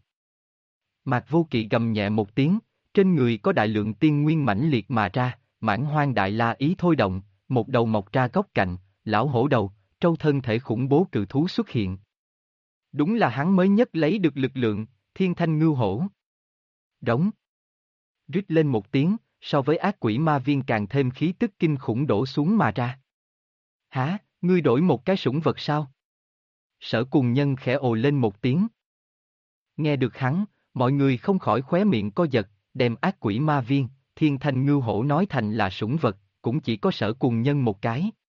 Mạc Vô Kỵ gầm nhẹ một tiếng, trên người có đại lượng tiên nguyên mãnh liệt mà ra, mãn hoang đại la ý thôi động, một đầu mọc ra góc cạnh, lão hổ đầu, trâu thân thể khủng bố cự thú xuất hiện. Đúng là hắn mới nhất lấy được lực lượng, Thiên Thanh Ngưu Hổ. Rống. Rít lên một tiếng, so với ác quỷ ma viên càng thêm khí tức kinh khủng đổ xuống mà ra. Hả, ngươi đổi một cái sủng vật sao? Sở Cùng Nhân khẽ ồ lên một tiếng. Nghe được hắn, mọi người không khỏi khóe miệng co giật, đem ác quỷ ma viên, thiên thanh ngưu hổ nói thành là sủng vật, cũng chỉ có Sở Cùng Nhân một cái.